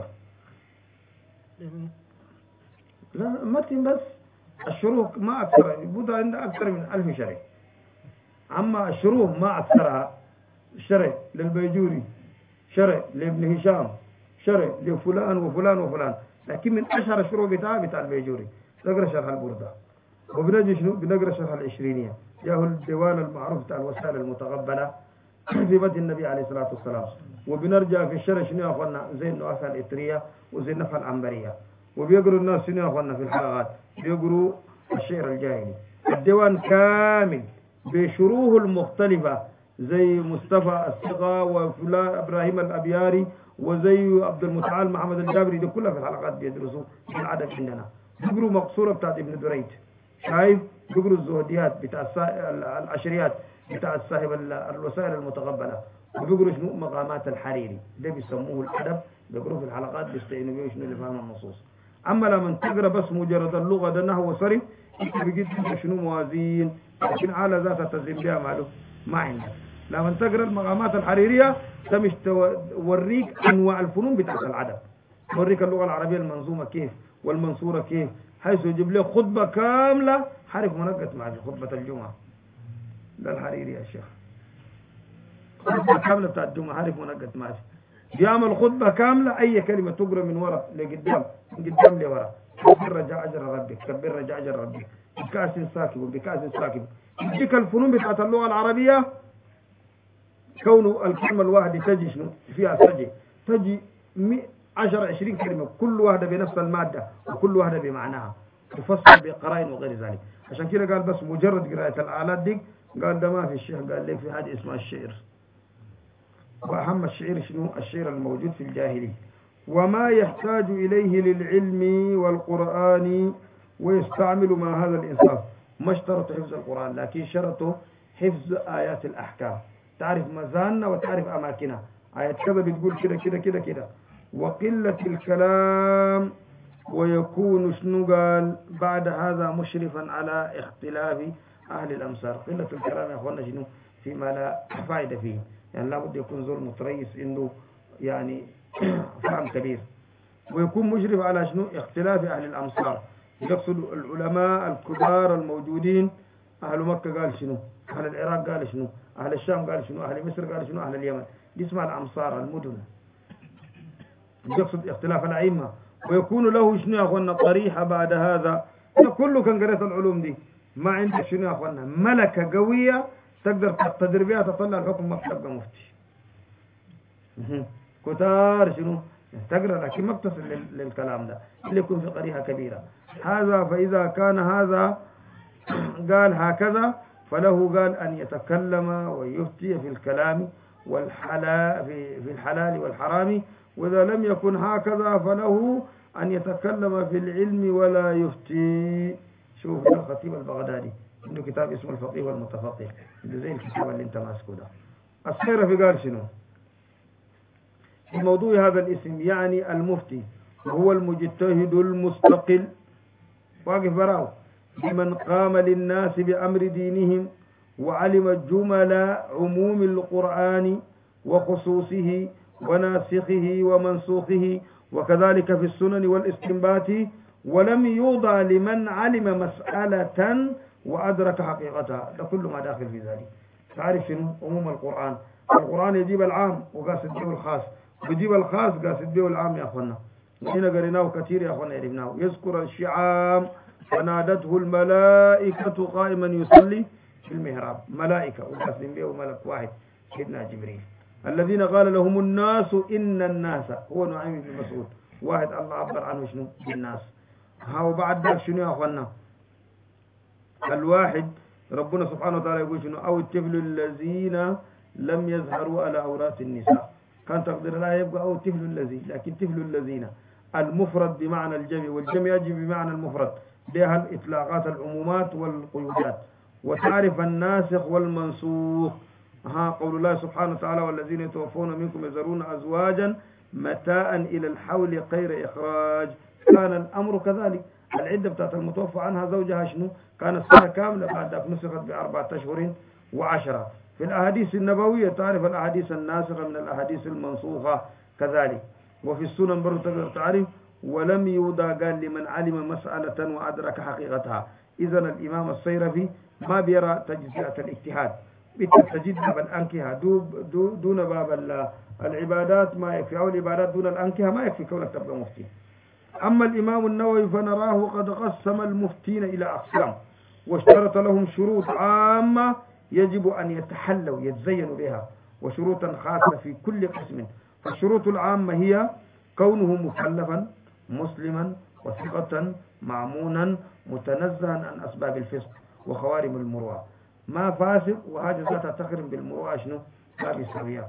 لا متن بس الشروح ما أكثر البردة عندها أكثر من 1000 شرح أما الشروح ما أكثرها شرح للبيجوري شرح لابن هشام شرح لفلان وفلان وفلان لكن من أشهر الشروح بتاع البيجوري تقرأ شرح البردة وبنجي شنو بنقرأ شرح العشرينية ياهو الديوان المعروف بتاع الوسائل المتقبلة في مدح النبي عليه الصلاة والسلام وبنرجع في الشرح شنو يا أخوانا زي النوافع الإطرية وزي النفع العنبرية وبيقروا الناس شنو يا أخوانا في الحلقات بيقروا الشعر الجاهلي الديوان كامل بشروحه المختلفة زي مصطفى الثقة وفلان إبراهيم الأبياري وزي عبد المتعال محمد الجابري، دي كلها في الحلقات بيدرسوا العدد عندنا. بيقروا مقصورة بتاعت ابن دريد، شايف؟ بيقروا الزهديات بتاع العشريات بتاع صاحب الوسائل المتقبلة، وبيقروا شنو مقامات الحريري، ده بيسموه الأدب، بيقروا في الحلقات بيستعينوا بيه شنو لفهم النصوص. أما لما تقرأ بس مجرد اللغة ده نحو وصرف، بيجيب شنو موازين، لكن على ذاتها تزيد بها معلوم ما عندك. لما تقرأ المقامات الحريرية تمش توريك أنواع الفنون بتاعت العدب، توريك اللغة العربية المنظومة كيف والمنصورة كيف، حيث يجيب له خطبة كاملة حرف منقط مع خطبة الجمعة. ده الحريري يا شيخ، خطبة كاملة بتاعت الجمعة حرف منقط ما في، بيعمل خطبة كاملة أي كلمة تقرأ من ورا لقدام، من قدام لورا، كبر رجع أجر ربك، كبر رجع أجر ربك، بكأس ساكب بكأس ساكب. يديك الفنون بتاعت اللغة العربية، كونه الكلمة الواحدة تجي شنو فيها تجي 10 20 كلمة، كل واحدة بنفس المادة وكل واحدة بمعناها، تفسر بقرائن وغير ذلك. عشان كده قال بس مجرد قراءة الآلات دي، قال ده ما في الشيخ، قال لك في حاجة اسمها الشعر، وأهم الشعر شنو؟ الشعر الموجود في الجاهلية، وما يحتاج إليه للعلم والقرآن، ويستعمل مع هذا الإنصاف. ما اشترط حفظ القرآن، لكن شرطه حفظ آيات الأحكام، تعرف مزاننا وتعرف أماكنها، آيات كذا بتقول كده كده كده كده. وقلة الكلام، ويكون شنو قال بعد هذا مشرفا على اختلاف أهل الأمصار. قلة الكلام يا أخوانا شنو؟ فيما لا فائدة فيه، يعني لابد يكون زول متريس إنه يعني فهم كبير. ويكون مشرف على شنو؟ اختلاف أهل الأمصار، يقصد العلماء الكبار الموجودين. أهل مكة قال شنو؟ أهل العراق قال شنو؟ أهل الشام قال شنو؟ أهل مصر قال شنو؟ أهل اليمن. دي اسمها الأمصار، المدن، يقصد اختلاف الأئمة. ويكون له شنو يا أخوانا؟ طريحة بعد هذا. كله كان قريت العلوم دي، ما عندك شنو يا أخوانا؟ ملكة قوية تقدر تقتدر بها تطلع الحكم ما تبقى مفتي. كتار شنو؟ تقرأ لكن ما بتصل للكلام ده، اللي يكون في قريحة كبيرة. هذا فإذا كان هذا قال هكذا، فله قال أن يتكلم ويفتي في الكلام في الحلال والحرام. وإذا لم يكن هكذا فله أن يتكلم في العلم ولا يفتي. شوف الخطيب البغدادي عنده كتاب اسمه الفقيه والمتفقه، ده زي الكتاب اللي انت ماسكه ده. الصيرفي قال شنو في موضوع هذا الاسم؟ يعني المفتي هو المجتهد المستقل، واقف براو، بمن قام للناس بأمر دينهم، وعلم جمل عموم القرآن وخصوصه وناسخه ومنسوخه، وكذلك في السنن والاستنباط، ولم يوضع لمن علم مسألة وأدرك حقيقتها. ده كل ما داخل في ذلك. تعرف شنو عموم القرآن؟ القرآن يجيب العام وقاصد به الخاص، ويجيب الخاص قاصد به العام يا أخوانا. هنا قريناه كثير يا أخوانا، عرفناه. يذكر الشعام فنادته الملائكة قائما يصلي في المهراب، ملائكة وقاصد به ملك واحد سيدنا جبريل. الذين قال لهم الناس إن الناس، هو نعيم بن مسعود، واحد الله عبر عنه شنو بالناس. ها بعد ذلك شنو يا أخوانا؟ الواحد ربنا سبحانه وتعالى يقول شنو؟ أو الطفل الذين لم يظهروا على عورات النساء. كان تقدر لا يبقى أو الطفل الذي، لكن طفل الذين المفرد بمعنى الجمع، والجمع يجي بمعنى المفرد، بها الإطلاقات العمومات والقيودات. وتعرف الناسخ والمنسوخ. ها قول الله سبحانه وتعالى والذين يتوفون منكم يذرون أزواجا متاعا إلى الحول غير إخراج. كان الأمر كذلك. العدة بتاعت المتوفى عنها زوجها شنو؟ كانت سنة كاملة، بعد ذلك نسخت ب4 أشهر و10. في الأحاديث النبوية تعرف الأحاديث الناسخة من الأحاديث المنسوخة كذلك. وفي السنن برضو تقدر تعرف. ولم يوضع قال لمن علم مسألة وأدرك حقيقتها. إذن الإمام الصيرفي ما بيرى تجزئة الاجتهاد، بالتجديد باب الأنكهة دون باب العبادات ما يكفي، أو العبادات دون الأنكهة ما يكفي كونك تبقى مفتي. أما الإمام النووي فنراه قد قسم المفتين إلى أقسام، واشترط لهم شروط عامة يجب أن يتحلوا يتزينوا بها، وشروطا خاصة في كل قسم. فالشروط العامة هي كونه مكلفا مسلما وثقة معمونا متنزها عن أسباب الفسق وخوارم المروءة. ما فاسق وهذه ذاتها تخرم بالمروءة شنو لا بيساويها.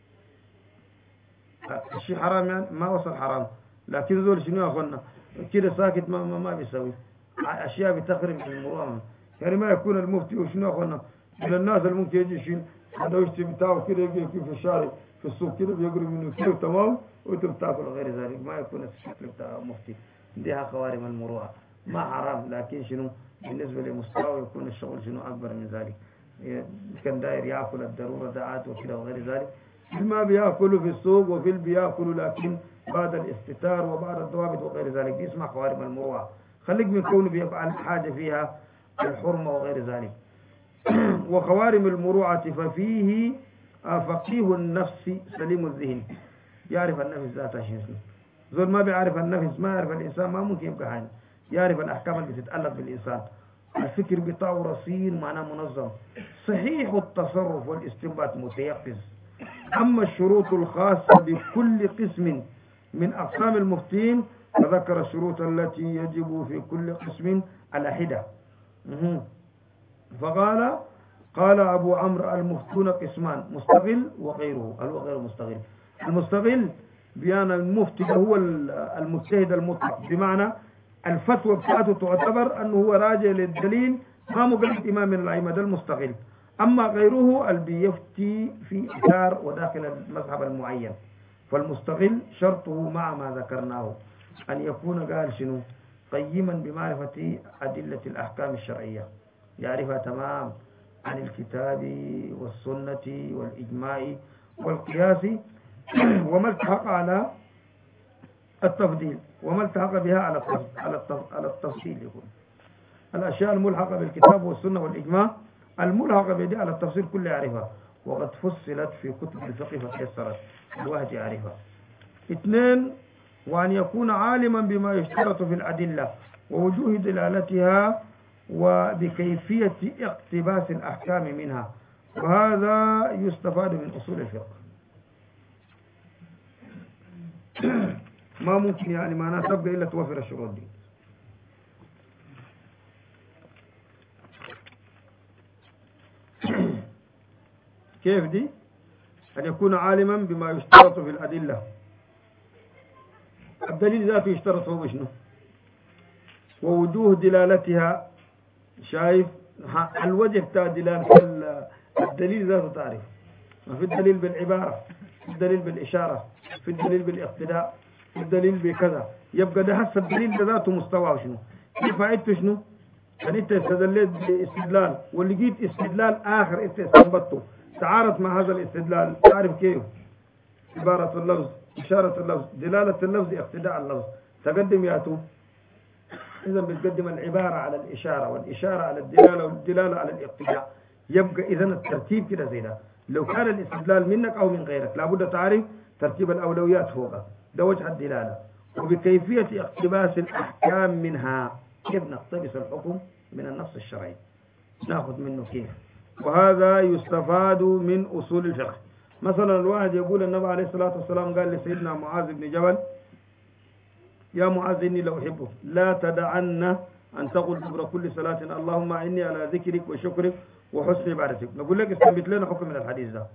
الشيء حرام يعني ما وصل حرام، لكن زول شنو يا اخوانا كده ساكت ما بيساوي اشياء بتخرم بالمروءة. يعني ما يكون المفتي وشنو يا اخوانا من الناس اللي ممكن يجي يشيل سندويشتي بتاعه كده يجي في الشارع في السوق كده بيقرب منه كده تمام وانت بتاكل غير ذلك. ما يكون الشكل بتاع مفتي ديها خوارم المروءة. ما حرام لكن شنو بالنسبة لمستوى يكون الشغل شنو أكبر من ذلك. كان داير يأكل الضرورة دعات وكده وغير ذلك. ما بيأكلوا في السوق وفي بيأكلوا لكن بعد الاستتار وبعد الضوابط وغير ذلك دي اسمها خوارم المروءة. خليك من كونه بيفعل حاجة فيها الحرمة وغير ذلك. وخوارم المروءة ففيه فقيه النفس سليم الذهن، يعرف النفس ذاتها شنو. زول ما بيعرف النفس ما يعرف الإنسان ما ممكن يبقى حاجة. يعرف الأحكام اللي بتتألق بالإنسان، الفكر بتاعه رصين معناه منظم، صحيح التصرف والاستنباط متيقظ. أما الشروط الخاصة بكل قسم من أقسام المفتين فذكر الشروط التي يجب في كل قسم على حدة. فقال أبو عمرو المفتون قسمان مستغل وغيره. هل هو غير مستغل؟ المستغل بيان المفتي هو المجتهد المطلق، بمعنى الفتوى بتاعته تعتبر أنه هو راجع للدليل ما مقلد إمام من الأئمة، ده المستغل. أما غيره البيفتي في إثار وداخل المذهب المعين. فالمستغل شرطه مع ما ذكرناه أن يكون قال شنو قيما بمعرفة أدلة الأحكام الشرعية، يعرفها تمام عن الكتاب والسنة والإجماع والقياس وما التحق على التفضيل وما التحق بها على التفصيل. يكون الأشياء الملحقة بالكتاب والسنة والإجماع الملحقة بها على التفصيل كله يعرفها، وقد فصلت في كتب الفقه فتيسرت الواحد يعرفها. 2 وأن يكون عالما بما يشترط في الأدلة ووجوه دلالتها وبكيفية اقتباس الأحكام منها، وهذا يستفاد من أصول الفقه. ما ممكن يعني ما تبقى إلا توفر الشروط دي. كيف دي؟ أن يكون عالما بما يشترط في الأدلة. الدليل ذاته يشترط هو شنو؟ ووجوه دلالتها. شايف الوجه بتاع دلالة الدليل ذاته تعرف. ما في الدليل بالعبارة، في الدليل بالإشارة، في الدليل بالاقتداء، في الدليل بكذا. يبقى ده هسه الدليل ذاته مستواه شنو؟ كيف فائدته شنو؟ يعني انت استدليت باستدلال ولقيت استدلال آخر انت استنبطته تعارض مع هذا الاستدلال، تعرف كيف؟ عبارة اللفظ، إشارة اللفظ، دلالة اللفظ، اقتداء اللفظ، تقدم ياتو. إذا بتقدم العبارة على الإشارة والإشارة على الدلالة والدلالة على الاقتداء. يبقى إذا الترتيب كده زي ده. لو كان الاستدلال منك أو من غيرك لابد تعرف ترتيب الأولويات فوقه، ده وجه الدلالة. وبكيفية اقتباس الأحكام منها، كيف نقتبس الحكم من النص الشرعي، ناخذ منه كيف. وهذا يستفاد من أصول الفقه. مثلا الواحد يقول النبي عليه الصلاة والسلام قال لسيدنا معاذ بن جبل يا معاذ إني لو أحبك لا تدعن أن تقول دبر كل صلاة اللهم إني على ذكرك وشكرك وحسن عبادتك. نقول لك استنبط لنا حكم من الحديث ده.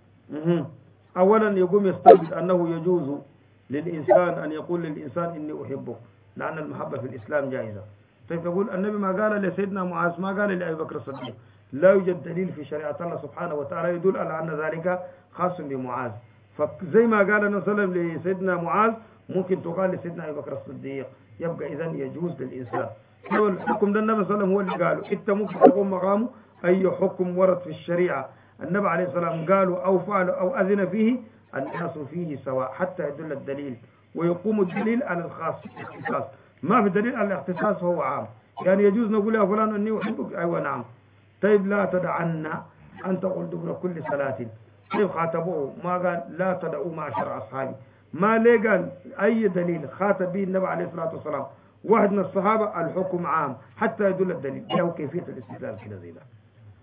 أولا يقوم يستنبط أنه يجوز للإنسان أن يقول للإنسان إني أحبك، لأن المحبة في الإسلام جائزة. طيب تقول النبي ما قال لسيدنا معاذ، ما قال لأبي بكر الصديق. لا يوجد دليل في شريعة الله سبحانه وتعالى يدل على أن ذلك خاص بمعاذ. فزي ما قال النبي صلى الله عليه وسلم لسيدنا معاذ ممكن تقال لسيدنا أبي بكر الصديق. يبقى إذن يجوز للإنسان. هو الحكم ده النبي صلى الله عليه وسلم هو اللي قاله. أنت ممكن تقوم مقامه أي حكم ورد في الشريعة النبي عليه الصلاة والسلام قالوا أو فعلوا أو أذن فيه الناس فيه سواء حتى يدل الدليل ويقوم الدليل على الخاص الاختصاص. ما في دليل على الاختصاص فهو عام. يعني يجوز نقول يا فلان أني أحبك، أيوة نعم. طيب لا تدعنا أن تقول دبر كل صلاة. كيف خاطبوه؟ ما قال لا تدعوا معشر أصحابي. ما ليه قال أي دليل خاطب به النبي عليه الصلاة والسلام واحد من الصحابة الحكم عام حتى يدل الدليل. له كيفية الاستدلال كده زي ده.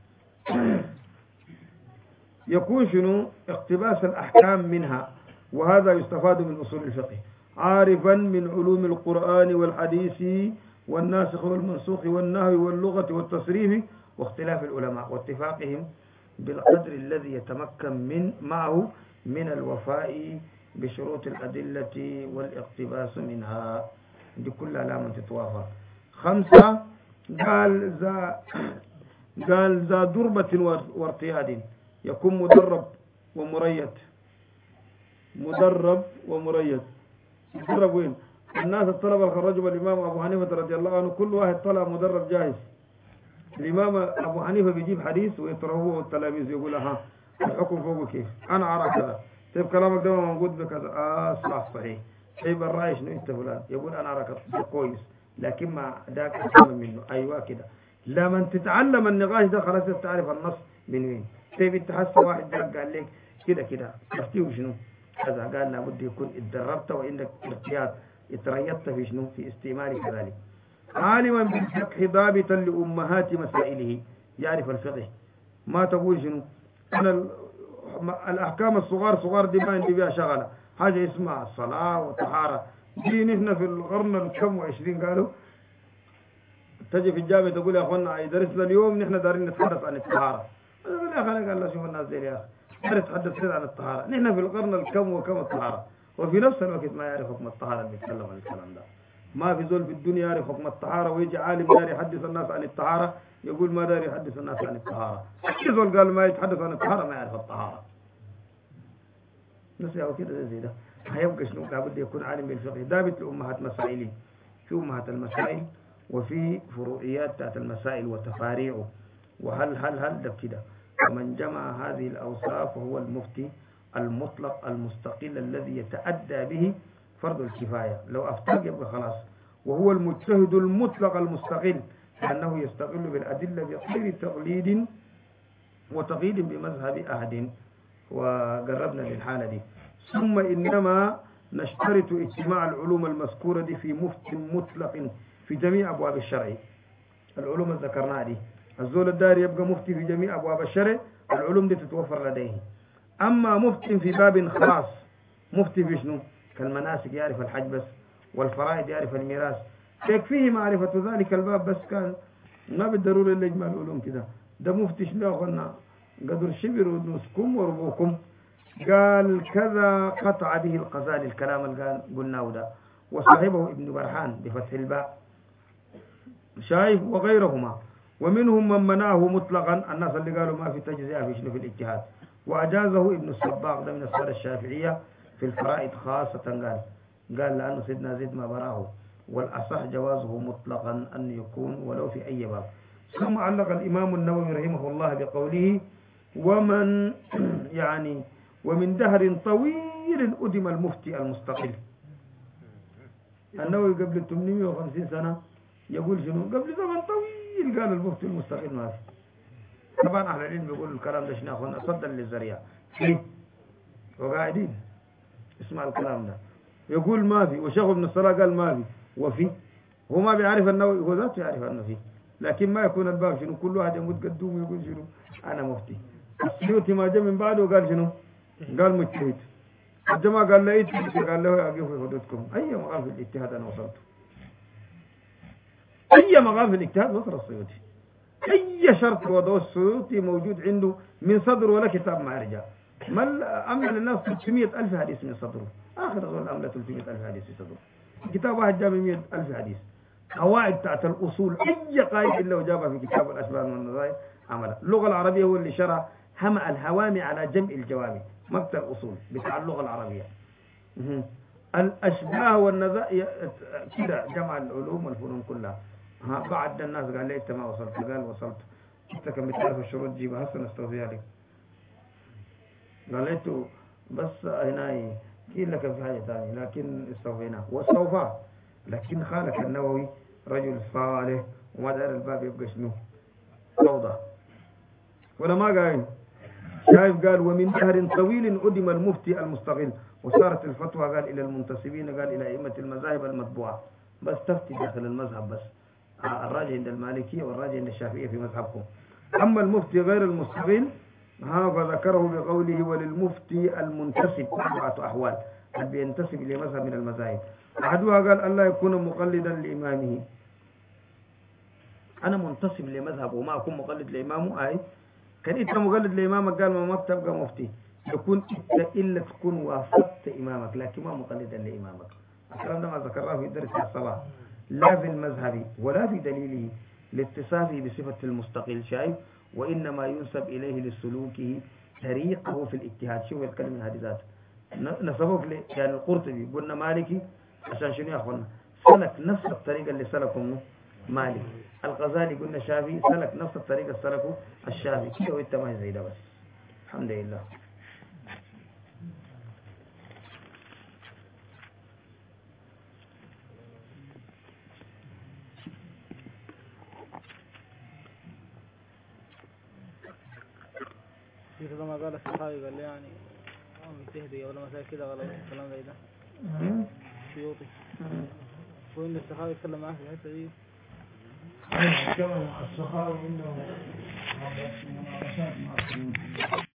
يكون شنو؟ اقتباس الأحكام منها، وهذا يستفاد من أصول الفقه. عارفا من علوم القرآن والحديث والناسخ والمنسوخ والنهي واللغة والتصريف واختلاف العلماء واتفاقهم بالقدر الذي يتمكن معه من الوفاء بشروط الأدلة والاقتباس منها. دي كلها لامن تتوافق. 5 قال ذا دربة وارتياد يكون مدرب ومريد. مدرب وين؟ الناس الطلبة اللي خرجوا الإمام أبو حنيفة رضي الله عنه كل واحد طلع مدرب جاهز. الإمام أبو حنيفة بيجيب حديث ويطرحوه التلاميذ يقول ها الحكم فوق كيف؟ أنا أرى كذا. طيب كلامك ده موجود بكذا. صحيح. طيب الرأي شنو أنت فلان؟ يقول أنا أرى كذا كويس لكن ما ذاك أهم منه. أيوة كده. لما تتعلم النقاش ده خلاص تعرف النص من وين. طيب أنت حاسس واحد قال لك كده تفتيه شنو؟ كذا قال لابد يكون اتدربت وعندك ارتياض اتريضت في شنو؟ في استعمال كذلك. عالما بالفقه ضابطا لأمهات مسائله يعرف الفقه. ما تقول شنو أنا الأحكام الصغار دي ما عندي بها شغلة. حاجة اسمها الصلاة والطهارة دي نحن في القرن الكم و20 قالوا تجي في الجامعة تقول يا أخوانا درسنا اليوم نحن دارين نتحدث عن الطهارة. أنا أقول يا أخي قال لا شوف الناس دي يا أخي نتحدث عن الطهارة. نحن في القرن الكم وكم الطهارة وفي نفس الوقت ما يعرف حكم الطهارة اللي بيتكلم عن الكلام ده. ما في زول في الدنيا يعرف حكم الطهارة ويجي عالم داري يحدث الناس عن الطهارة يقول ما داري يحدث الناس عن الطهارة. أي زول قال ما يتحدث عن الطهارة ما يعرف الطهارة. نسيوا كده زي ده. هيبقى شنو؟ لابد يكون عالم بالفقه ضابط لأمهات مسائله. في أمهات المسائل وفي فروعيات تحت المسائل وتفاريعه وهل ده كده. ومن جمع هذه الأوصاف فهو المفتي المطلق المستقل الذي يتأدى به فرض الكفاية. لو أفتاق يبقى خلاص. وهو المجتهد المطلق المستقل لأنه يستقل بالأدلة بغير تقليد وتقييد بمذهب أحد. وقربنا للحالة دي. ثم إنما نشترط اجتماع العلوم المذكورة دي في مفتي مطلق في جميع أبواب الشرع. العلوم اللي ذكرناها دي الزول الداري يبقى مفتي في جميع أبواب الشرع. العلوم دي تتوفر لديه. أما مفتي في باب خاص مفتي في شنو؟ كالمناسك يعرف الحج بس والفرائض يعرف الميراث يكفيه معرفة ذلك الباب بس. كان ما بالضرورة اللي يجمع العلوم كده. ده مفتي شنو أخونا قدر شبر ونسكم وربوكم. قال كذا قطع به الغزالي الكلام اللي قلناه ده وصاحبه ابن برهان بفتح الباء شايف وغيرهما. ومنهم من منعه مطلقا الناس اللي قالوا ما في تجزئة في شنو في الاجتهاد. وأجازه ابن الصباغ ده من السادة الشافعية في الفرائض خاصة. قال لأنه سيدنا زيد ما براه. والأصح جوازه مطلقا أن يكون ولو في أي باب. ثم علق الإمام النووي رحمه الله بقوله ومن يعني ومن دهر طويل أدم المفتي المستقل. النووي قبل 850 سنة يقول شنو؟ قبل زمن طويل قال المفتي المستقل ما في. طبعا أهل العلم بيقولوا الكلام ده شنو أخونا صدا للزريعة وقاعدين اسمع الكلام ده يقول ما في. وشيخ ابن الصلاة قال ما في وفي. هو ما بيعرف النووي هو ذاته يعرف أنه فيه لكن ما يكون الباب شنو كل واحد يمد قدوم يقول شنو أنا مفتي. السيوطي ما جاء من بعده وقال شنو؟ قال مجتهد. الجماعة قال لا اجتهد قال له أقف في حدودكم. أي مقام في الاجتهاد أنا وصلت. أي مقام في الاجتهاد وصل السيوطي. أي شرط وضعه السيوطي موجود عنده من صدر ولا كتاب ما يرجع. ما أمل للناس 300,000 حديث من صدره. آخر ظل أمل 300,000 حديث في صدره. كتاب واحد جاب 100,000 حديث. قواعد تاعت الأصول أي قاعدة إلا وجابها في كتاب الأشباه والنظائر عملها. اللغة العربية هو اللي شرع همأ الهوامع على جمع الجوامع. مكتب الأصول بتاع اللغة العربية. الأشباه والنظائر كده جمع العلوم والفنون كلها. بعد الناس قال لي أنت ما وصلت. قال وصلت. أنت كم بتعرف الشروط جيبها هسه نستوفيها لك. قال لي أنتوا بس هنا قيل لك في حاجة ثانية لكن استوفيناه واستوفاه. لكن خالك النووي رجل صالح وما دار الباب يبقى شنو فوضى ولا ما قايل. شايف قال ومن دهر طويل أدم المفتي المستقل. وصارت الفتوى قال إلى المنتسبين قال إلى أئمة المذاهب المتبوعة. بس تفتي داخل المذهب بس. الراجع عند المالكية والراجع عند الشافعية في مذهبكم. أما المفتي غير المستقل فذكره بقوله وللمفتي المنتسب 4 أحوال قد بينتسب إلى مذهب من المذاهب. أحدها قال ألا يكون مقلدا لإمامه. أنا منتسب لمذهب وما أكون مقلد لإمامه أي كان أنت مقلد لإمامك قال ما بتبقى مفتي يكون أنت إلا تكون وافقت إمامك لكن ما مقلدا لإمامك. الكلام ده ما ذكرناه في درس الصلاة لا في المذهب ولا في دليله لاتصافه بصفة المستقل شايف وإنما ينسب إليه لسلوكه طريقه في الاجتهاد. شو الكلمة هذه ذات نسبه يعني القرطبي قلنا مالكي عشان شنو يا أخوانا سلك نفس الطريقة اللي سلكه مالك. الغزالي قلنا شافعي سلك نفس الطريقة اللي سلكه الشافعي كده وانت ما زي ده بس. الحمد لله. في كذا ما قال الصحابي قال لي يعني تهدي ولا مثلا كده غلط الكلام زي ده سيوطي وإن الصحابي يتكلم معاه في الحتة دي الصحابي عندهم مناقشات مع